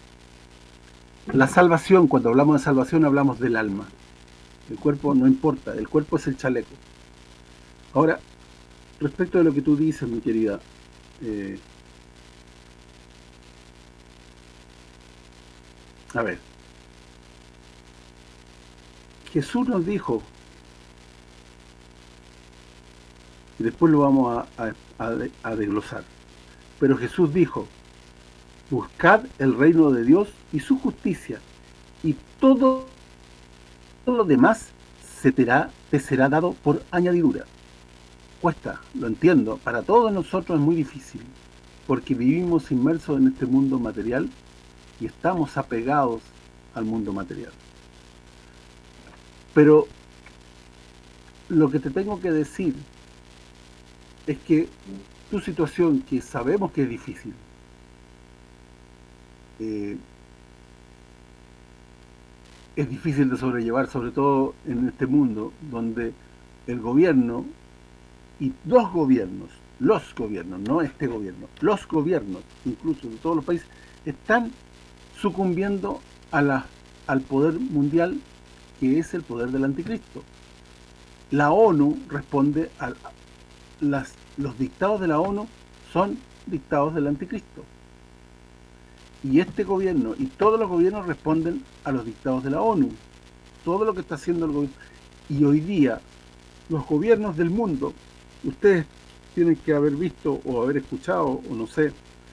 la salvación, cuando hablamos de salvación, hablamos del alma. El cuerpo no importa, el cuerpo es el chaleco. Ahora, respecto de lo que tú dices, mi querida, eh, A ver, Jesús nos dijo, y después lo vamos a, a, a, a desglosar, pero Jesús dijo, buscad el reino de Dios y su justicia, y todo lo demás se te, da, te será dado por añadidura. Cuesta, lo entiendo, para todos nosotros es muy difícil, porque vivimos inmersos en este mundo material y estamos apegados al mundo material. Pero lo que te tengo que decir es que tu situación, que sabemos que es difícil, eh, es difícil de sobrellevar, sobre todo en este mundo donde el gobierno y dos gobiernos, los gobiernos, no este gobierno, los gobiernos, incluso de todos los países, están sucumbiendo a la, al poder mundial, que es el poder del anticristo. La ONU responde a las, los dictados de la ONU son dictados del anticristo. Y este gobierno y todos los gobiernos responden a los dictados de la ONU. Todo lo que está haciendo el gobierno. Y hoy día, los gobiernos del mundo, ustedes tienen que haber visto o haber escuchado, o no sé,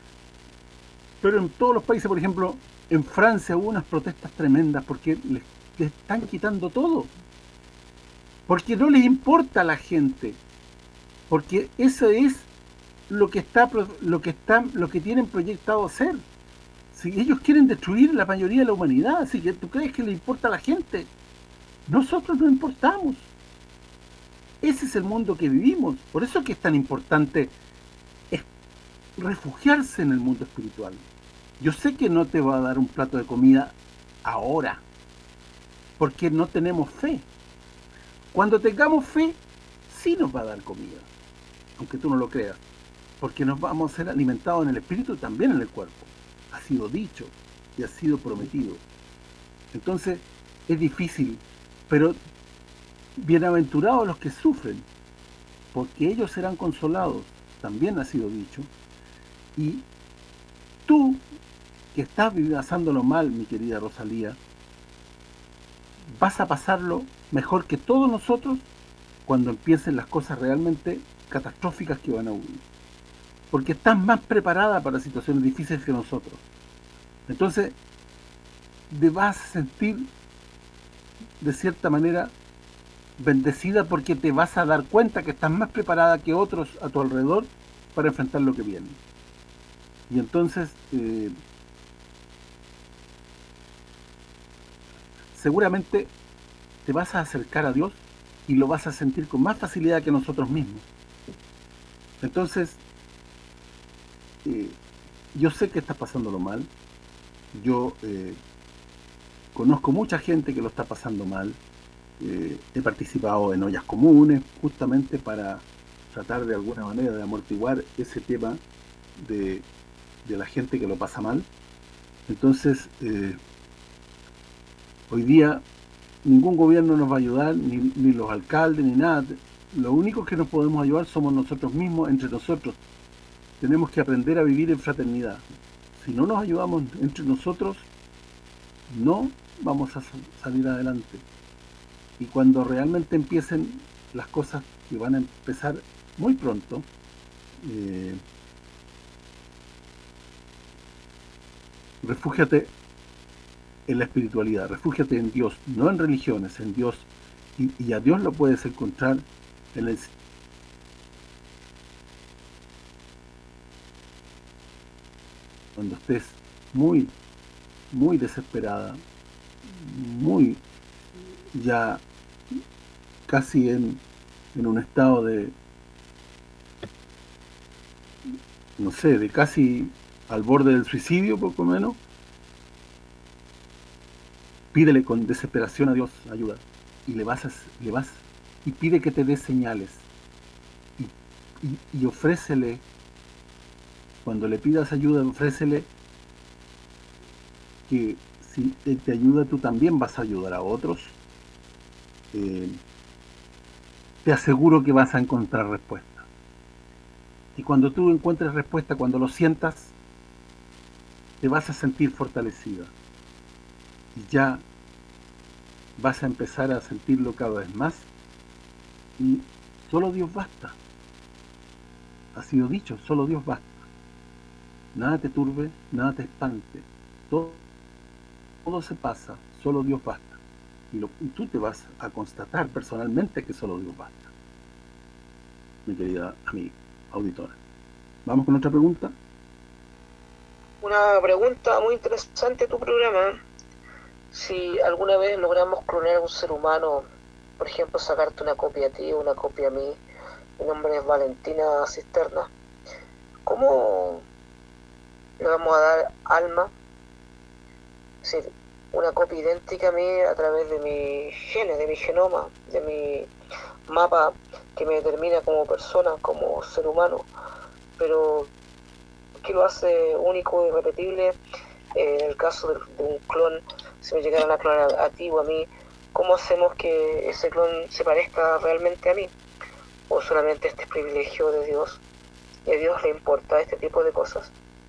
pero en todos los países, por ejemplo, en Francia hubo unas protestas tremendas porque les, les están quitando todo. Porque no les importa a la gente. Porque eso es lo que está lo que están lo que tienen proyectado hacer. Si ellos quieren destruir la mayoría de la humanidad, así que tú crees que le importa a la gente. Nosotros no importamos. Ese es el mundo que vivimos. Por eso es que es tan importante es refugiarse en el mundo espiritual. Yo sé que no te va a dar un plato de comida ahora, porque no tenemos fe. Cuando tengamos fe, sí nos va a dar comida, aunque tú no lo creas, porque nos vamos a ser alimentados en el espíritu y también en el cuerpo. Ha sido dicho y ha sido prometido. Entonces, es difícil, pero bienaventurados los que sufren, porque ellos serán consolados, también ha sido dicho. Y tú, que estás pasándolo mal, mi querida Rosalía, vas a pasarlo mejor que todos nosotros cuando empiecen las cosas realmente catastróficas que van a huir. Porque estás más preparada para situaciones difíciles que nosotros. Entonces, te vas a sentir, de cierta manera, bendecida, porque te vas a dar cuenta que estás más preparada que otros a tu alrededor para enfrentar lo que viene. Y entonces, eh, seguramente te vas a acercar a Dios y lo vas a sentir con más facilidad que nosotros mismos. Entonces, eh, yo sé que estás pasándolo mal. Yo eh, conozco mucha gente que lo está pasando mal. Eh, he participado en ollas comunes justamente para tratar de alguna manera de amortiguar ese tema de, de la gente que lo pasa mal. Entonces, eh, hoy día ningún gobierno nos va a ayudar, ni, ni los alcaldes, ni nada. Lo único que nos podemos ayudar somos nosotros mismos, entre nosotros. Tenemos que aprender a vivir en fraternidad. Si no nos ayudamos entre nosotros, no vamos a salir adelante. Y cuando realmente empiecen las cosas, que van a empezar muy pronto, eh, refúgiate en la espiritualidad, refúgiate en Dios, no en religiones, en Dios. Y, y a Dios lo puedes encontrar en el cuando estés muy, muy desesperada, muy ya casi en, en un estado de, no sé, de casi al borde del suicidio, poco menos, pídele con desesperación a Dios ayuda, y le vas a, le vas y pide que te dé señales, y, y, y ofrécele, cuando le pidas ayuda, ofrécele que si él te ayuda, tú también vas a ayudar a otros. Eh, te aseguro que vas a encontrar respuesta. Y cuando tú encuentres respuesta, cuando lo sientas, te vas a sentir fortalecida. y ya vas a empezar a sentirlo cada vez más, y solo Dios basta. Ha sido dicho, solo Dios basta. Nada te turbe, nada te espante, todo, todo se pasa, solo Dios basta. Y, lo, y tú te vas a constatar personalmente que solo Dios basta, mi querida amiga auditora. ¿Vamos con otra pregunta? Una pregunta muy interesante tu programa. Si alguna vez logramos clonar a un ser humano, por ejemplo, sacarte una copia a ti, una copia a mí, mi nombre es Valentina Cisterna, ¿cómo le vamos a dar alma? Es decir, una copia idéntica a mí a través de mis genes, de mi genoma, de mi mapa que me determina como persona, como ser humano, pero ¿qué lo hace único y irrepetible? Eh, en el caso de, de un clon, si me llegaran a clonar a, a ti o a mí, ¿cómo hacemos que ese clon se parezca realmente a mí? ¿O solamente este es privilegio de Dios? ¿Y a Dios le importa este tipo de cosas?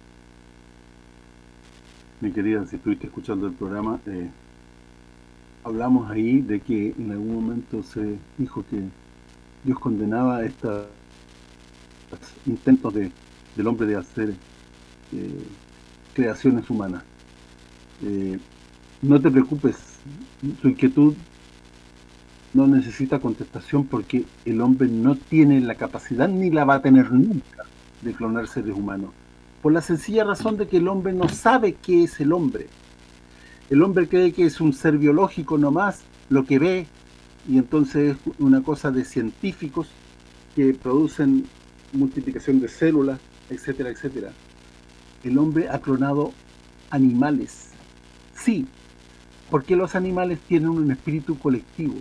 Mi querida, si estuviste escuchando el programa, eh, hablamos ahí de que en algún momento se dijo que Dios condenaba estos intentos de, del hombre de hacer eh, creaciones humanas. Eh, no te preocupes, tu inquietud no necesita contestación, porque el hombre no tiene la capacidad, ni la va a tener nunca, de clonar seres humanos, por la sencilla razón de que el hombre no sabe qué es el hombre. El hombre cree que es un ser biológico nomás, lo que ve, y entonces es una cosa de científicos que producen multiplicación de células, etcétera, etcétera. El hombre ha clonado animales, sí, porque los animales tienen un espíritu colectivo,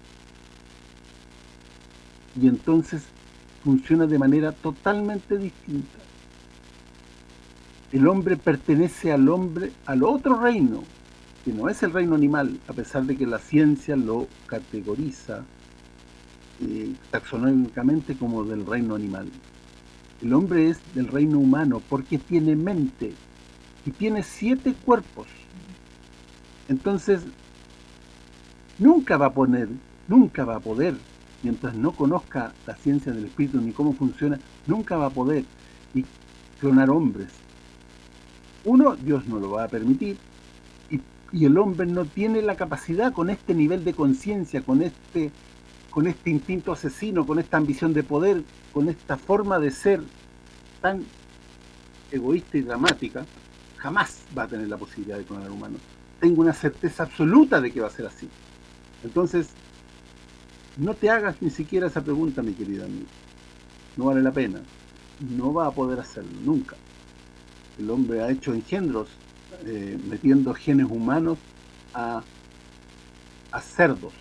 y entonces funciona de manera totalmente distinta. El hombre pertenece al hombre, al otro reino, que no es el reino animal, a pesar de que la ciencia lo categoriza eh, taxonómicamente como del reino animal. El hombre es del reino humano porque tiene mente y tiene siete cuerpos. Entonces, nunca va a poner, nunca va a poder, mientras no conozca la ciencia del espíritu ni cómo funciona, nunca va a poder y clonar hombres. Uno, Dios no lo va a permitir, y, y el hombre no tiene la capacidad, con este nivel de conciencia, con este con este instinto asesino, con esta ambición de poder, con esta forma de ser tan egoísta y dramática, jamás va a tener la posibilidad de clonar humanos. Tengo una certeza absoluta de que va a ser así. Entonces, no te hagas ni siquiera esa pregunta, mi querida amiga. No vale la pena. No va a poder hacerlo, nunca. El hombre ha hecho engendros eh, metiendo genes humanos a, a cerdos.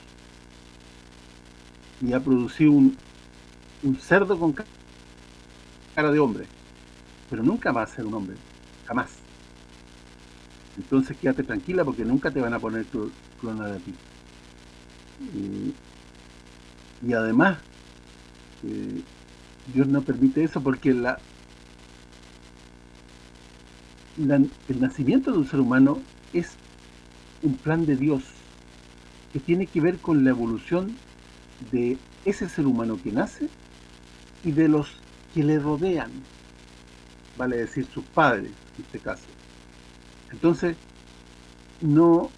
Y ha producido un, un cerdo con cara de hombre. Pero nunca va a ser un hombre. Jamás. Entonces quédate tranquila, porque nunca te van a poner clonar a ti. Y, y además, eh, Dios no permite eso, porque la, la el nacimiento de un ser humano es un plan de Dios que tiene que ver con la evolución de ese ser humano que nace y de los que le rodean, vale decir sus padres en este caso. Entonces no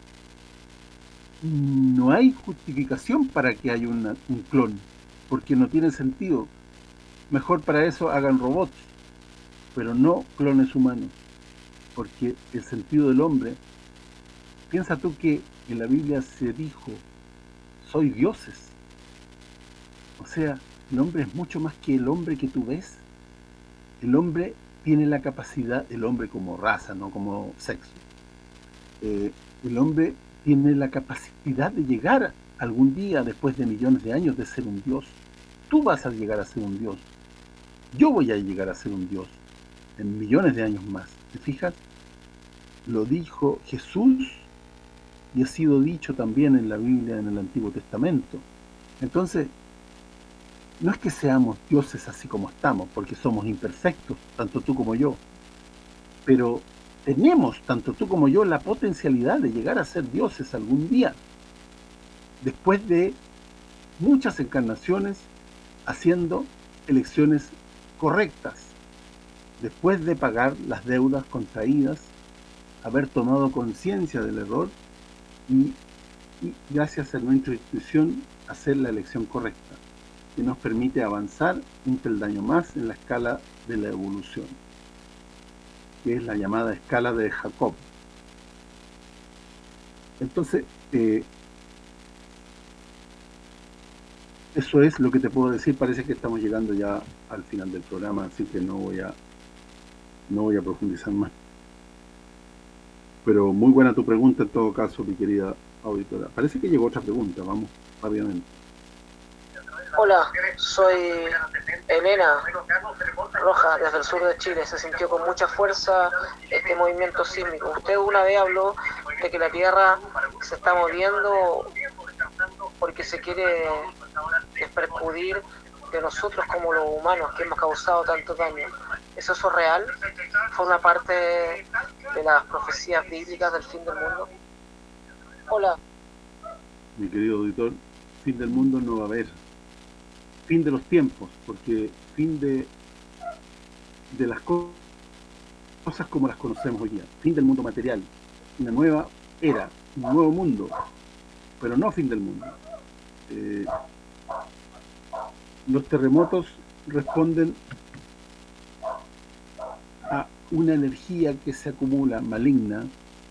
no hay justificación para que haya una, un clon, porque no tiene sentido. Mejor para eso hagan robots, pero no clones humanos, porque el sentido del hombre, piensa tú que en la Biblia se dijo, soy dioses. O sea, el hombre es mucho más que el hombre que tú ves. El hombre tiene la capacidad, el hombre como raza, no como sexo. Eh, el hombre tiene la capacidad de llegar algún día, después de millones de años, de ser un dios. Tú vas a llegar a ser un dios. Yo voy a llegar a ser un dios en millones de años más. ¿Te fijas? Lo dijo Jesús y ha sido dicho también en la Biblia, en el Antiguo Testamento. Entonces, no es que seamos dioses así como estamos, porque somos imperfectos, tanto tú como yo, pero tenemos, tanto tú como yo, la potencialidad de llegar a ser dioses algún día, después de muchas encarnaciones haciendo elecciones correctas, después de pagar las deudas contraídas, haber tomado conciencia del error y, y gracias a nuestra intuición hacer la elección correcta, que nos permite avanzar un peldaño más en la escala de la evolución, que es la llamada escala de Jacob. Entonces, eh, eso es lo que te puedo decir. Parece que estamos llegando ya al final del programa, así que no voy a no voy a profundizar más. Pero muy buena tu pregunta en todo caso, mi querida auditora. Parece que llegó otra pregunta, vamos rápidamente. Hola, soy Elena Roja, desde el sur de Chile. Se sintió con mucha fuerza este movimiento sísmico. Usted una vez habló de que la Tierra se está moviendo porque se quiere despercudir de nosotros como los humanos que hemos causado tanto daño. ¿Es eso real? ¿Forma parte de las profecías bíblicas del fin del mundo? Hola. Mi querido auditor, fin del mundo no va a haber. Fin de los tiempos, porque fin de de las co cosas como las conocemos hoy día. Fin del mundo material. Una nueva era, un nuevo mundo, pero no fin del mundo. Eh, los terremotos responden a una energía que se acumula maligna,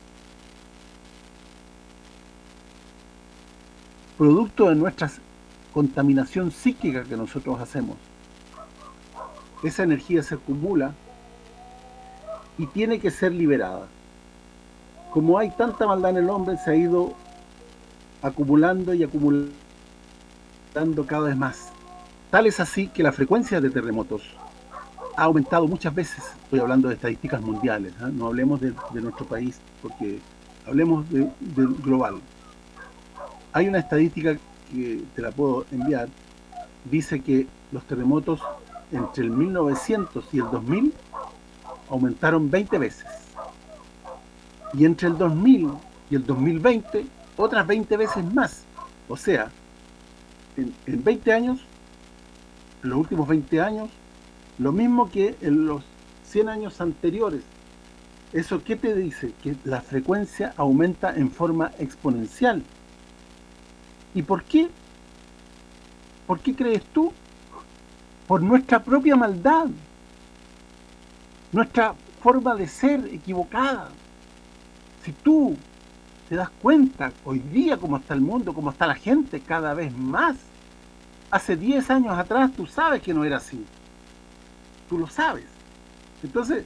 producto de nuestra contaminación psíquica que nosotros hacemos. Esa energía se acumula y tiene que ser liberada. Como hay tanta maldad en el hombre, se ha ido acumulando y acumulando cada vez más. Tal es así que la frecuencia de terremotos ha aumentado muchas veces. Estoy hablando de estadísticas mundiales, ¿eh? No hablemos de, de nuestro país, porque hablemos de, de global. Hay una estadística que te la puedo enviar, dice que los terremotos entre el mil novecientos y el dos mil aumentaron veinte veces. Y entre el dos mil y el dos mil veinte, otras veinte veces más. O sea, en, en veinte años, en los últimos veinte años, lo mismo que en los cien años anteriores. ¿Eso qué te dice? Que la frecuencia aumenta en forma exponencial. ¿Y por qué? ¿Por qué crees tú? Por nuestra propia maldad, nuestra forma de ser equivocada. Si tú te das cuenta hoy día cómo está el mundo, cómo está la gente cada vez más, hace diez años atrás tú sabes que no era así. Tú lo sabes. Entonces,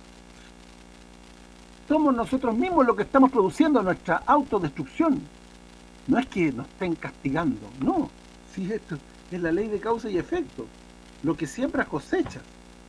somos nosotros mismos los que estamos produciendo nuestra autodestrucción. No es que nos estén castigando, no. Sí, esto es la ley de causa y efecto. Lo que siembras cosechas.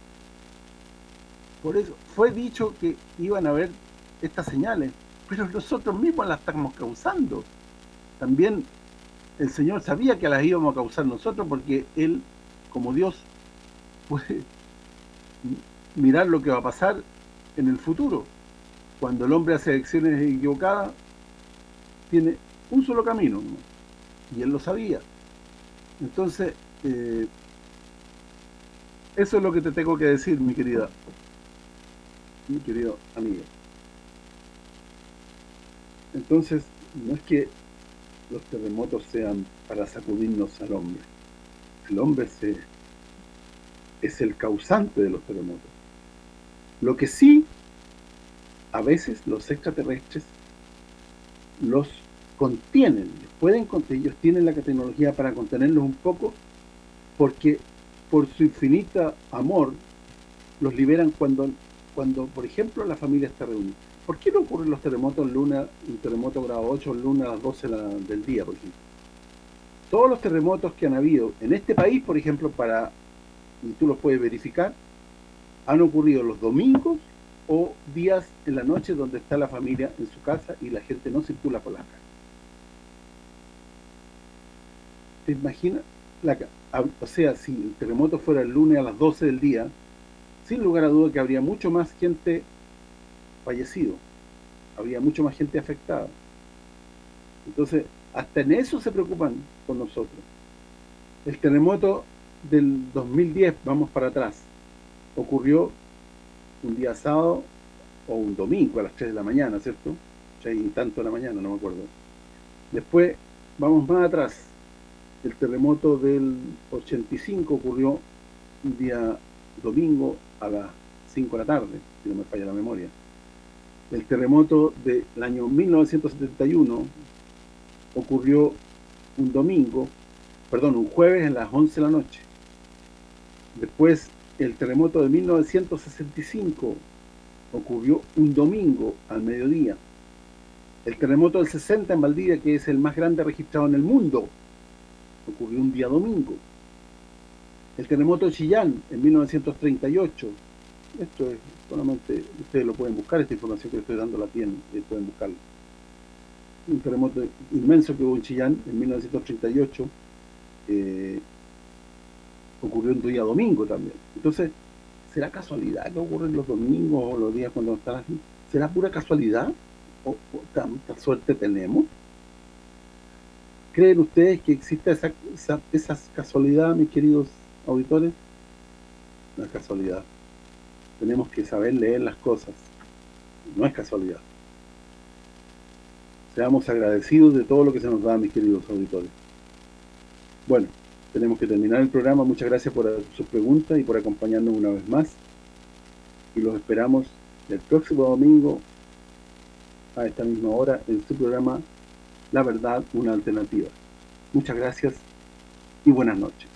Por eso fue dicho que iban a haber estas señales, pero nosotros mismos las estamos causando. También el Señor sabía que las íbamos a causar nosotros, porque Él, como Dios, puede mirar lo que va a pasar en el futuro. Cuando el hombre hace elecciones equivocadas, tiene un solo camino, ¿no? Y Él lo sabía. Entonces, eh, eso es lo que te tengo que decir, mi querida, mi querido amigo. Entonces, no es que los terremotos sean para sacudirnos al hombre. El hombre se, es el causante de los terremotos. Lo que sí, a veces los extraterrestres los contienen, pueden contener, ellos tienen la tecnología para contenerlos un poco, porque por su infinito amor los liberan cuando, cuando por ejemplo, la familia está reunida. ¿Por qué no ocurren los terremotos en luna, un terremoto grado ocho en luna a las doce del día, por ejemplo? Todos los terremotos que han habido en este país, por ejemplo, para, y tú los puedes verificar, han ocurrido los domingos o días en la noche donde está la familia en su casa y la gente no circula por las calles. ¿Te imaginas? La, o sea, si el terremoto fuera el lunes a las doce del día, sin lugar a duda que habría mucho más gente fallecidos, había mucho más gente afectada. Entonces, hasta en eso se preocupan por nosotros. El terremoto del dos mil diez, vamos para atrás, ocurrió un día sábado o un domingo a las tres de la mañana, ¿cierto? tres y tanto de la mañana, no me acuerdo. Después, vamos más atrás, el terremoto del ochenta y cinco ocurrió un día domingo a las cinco de la tarde, si no me falla la memoria. El terremoto del año mil novecientos setenta y uno ocurrió un domingo, perdón, un jueves en las once de la noche. Después, el terremoto de mil novecientos sesenta y cinco ocurrió un domingo al mediodía. El terremoto del sesenta en Valdivia, que es el más grande registrado en el mundo, ocurrió un día domingo. El terremoto de Chillán en mil novecientos treinta y ocho, esto es solamente, ustedes lo pueden buscar, esta información que les estoy dando la tienen, y pueden buscarlo. Un terremoto inmenso que hubo en Chillán en mil novecientos treinta y ocho, eh, ocurrió un día domingo también. Entonces, ¿será casualidad que ocurren los domingos o los días cuando están así? ¿Será pura casualidad? ¿O, o tanta suerte tenemos? ¿Creen ustedes que exista esa, esa, esa casualidad, mis queridos auditores? No es casualidad. Tenemos que saber leer las cosas. No es casualidad. Seamos agradecidos de todo lo que se nos da, mis queridos auditores. Bueno, tenemos que terminar el programa. Muchas gracias por sus preguntas y por acompañarnos una vez más. Y los esperamos el próximo domingo a esta misma hora en su programa La Verdad, una Alternativa. Muchas gracias y buenas noches.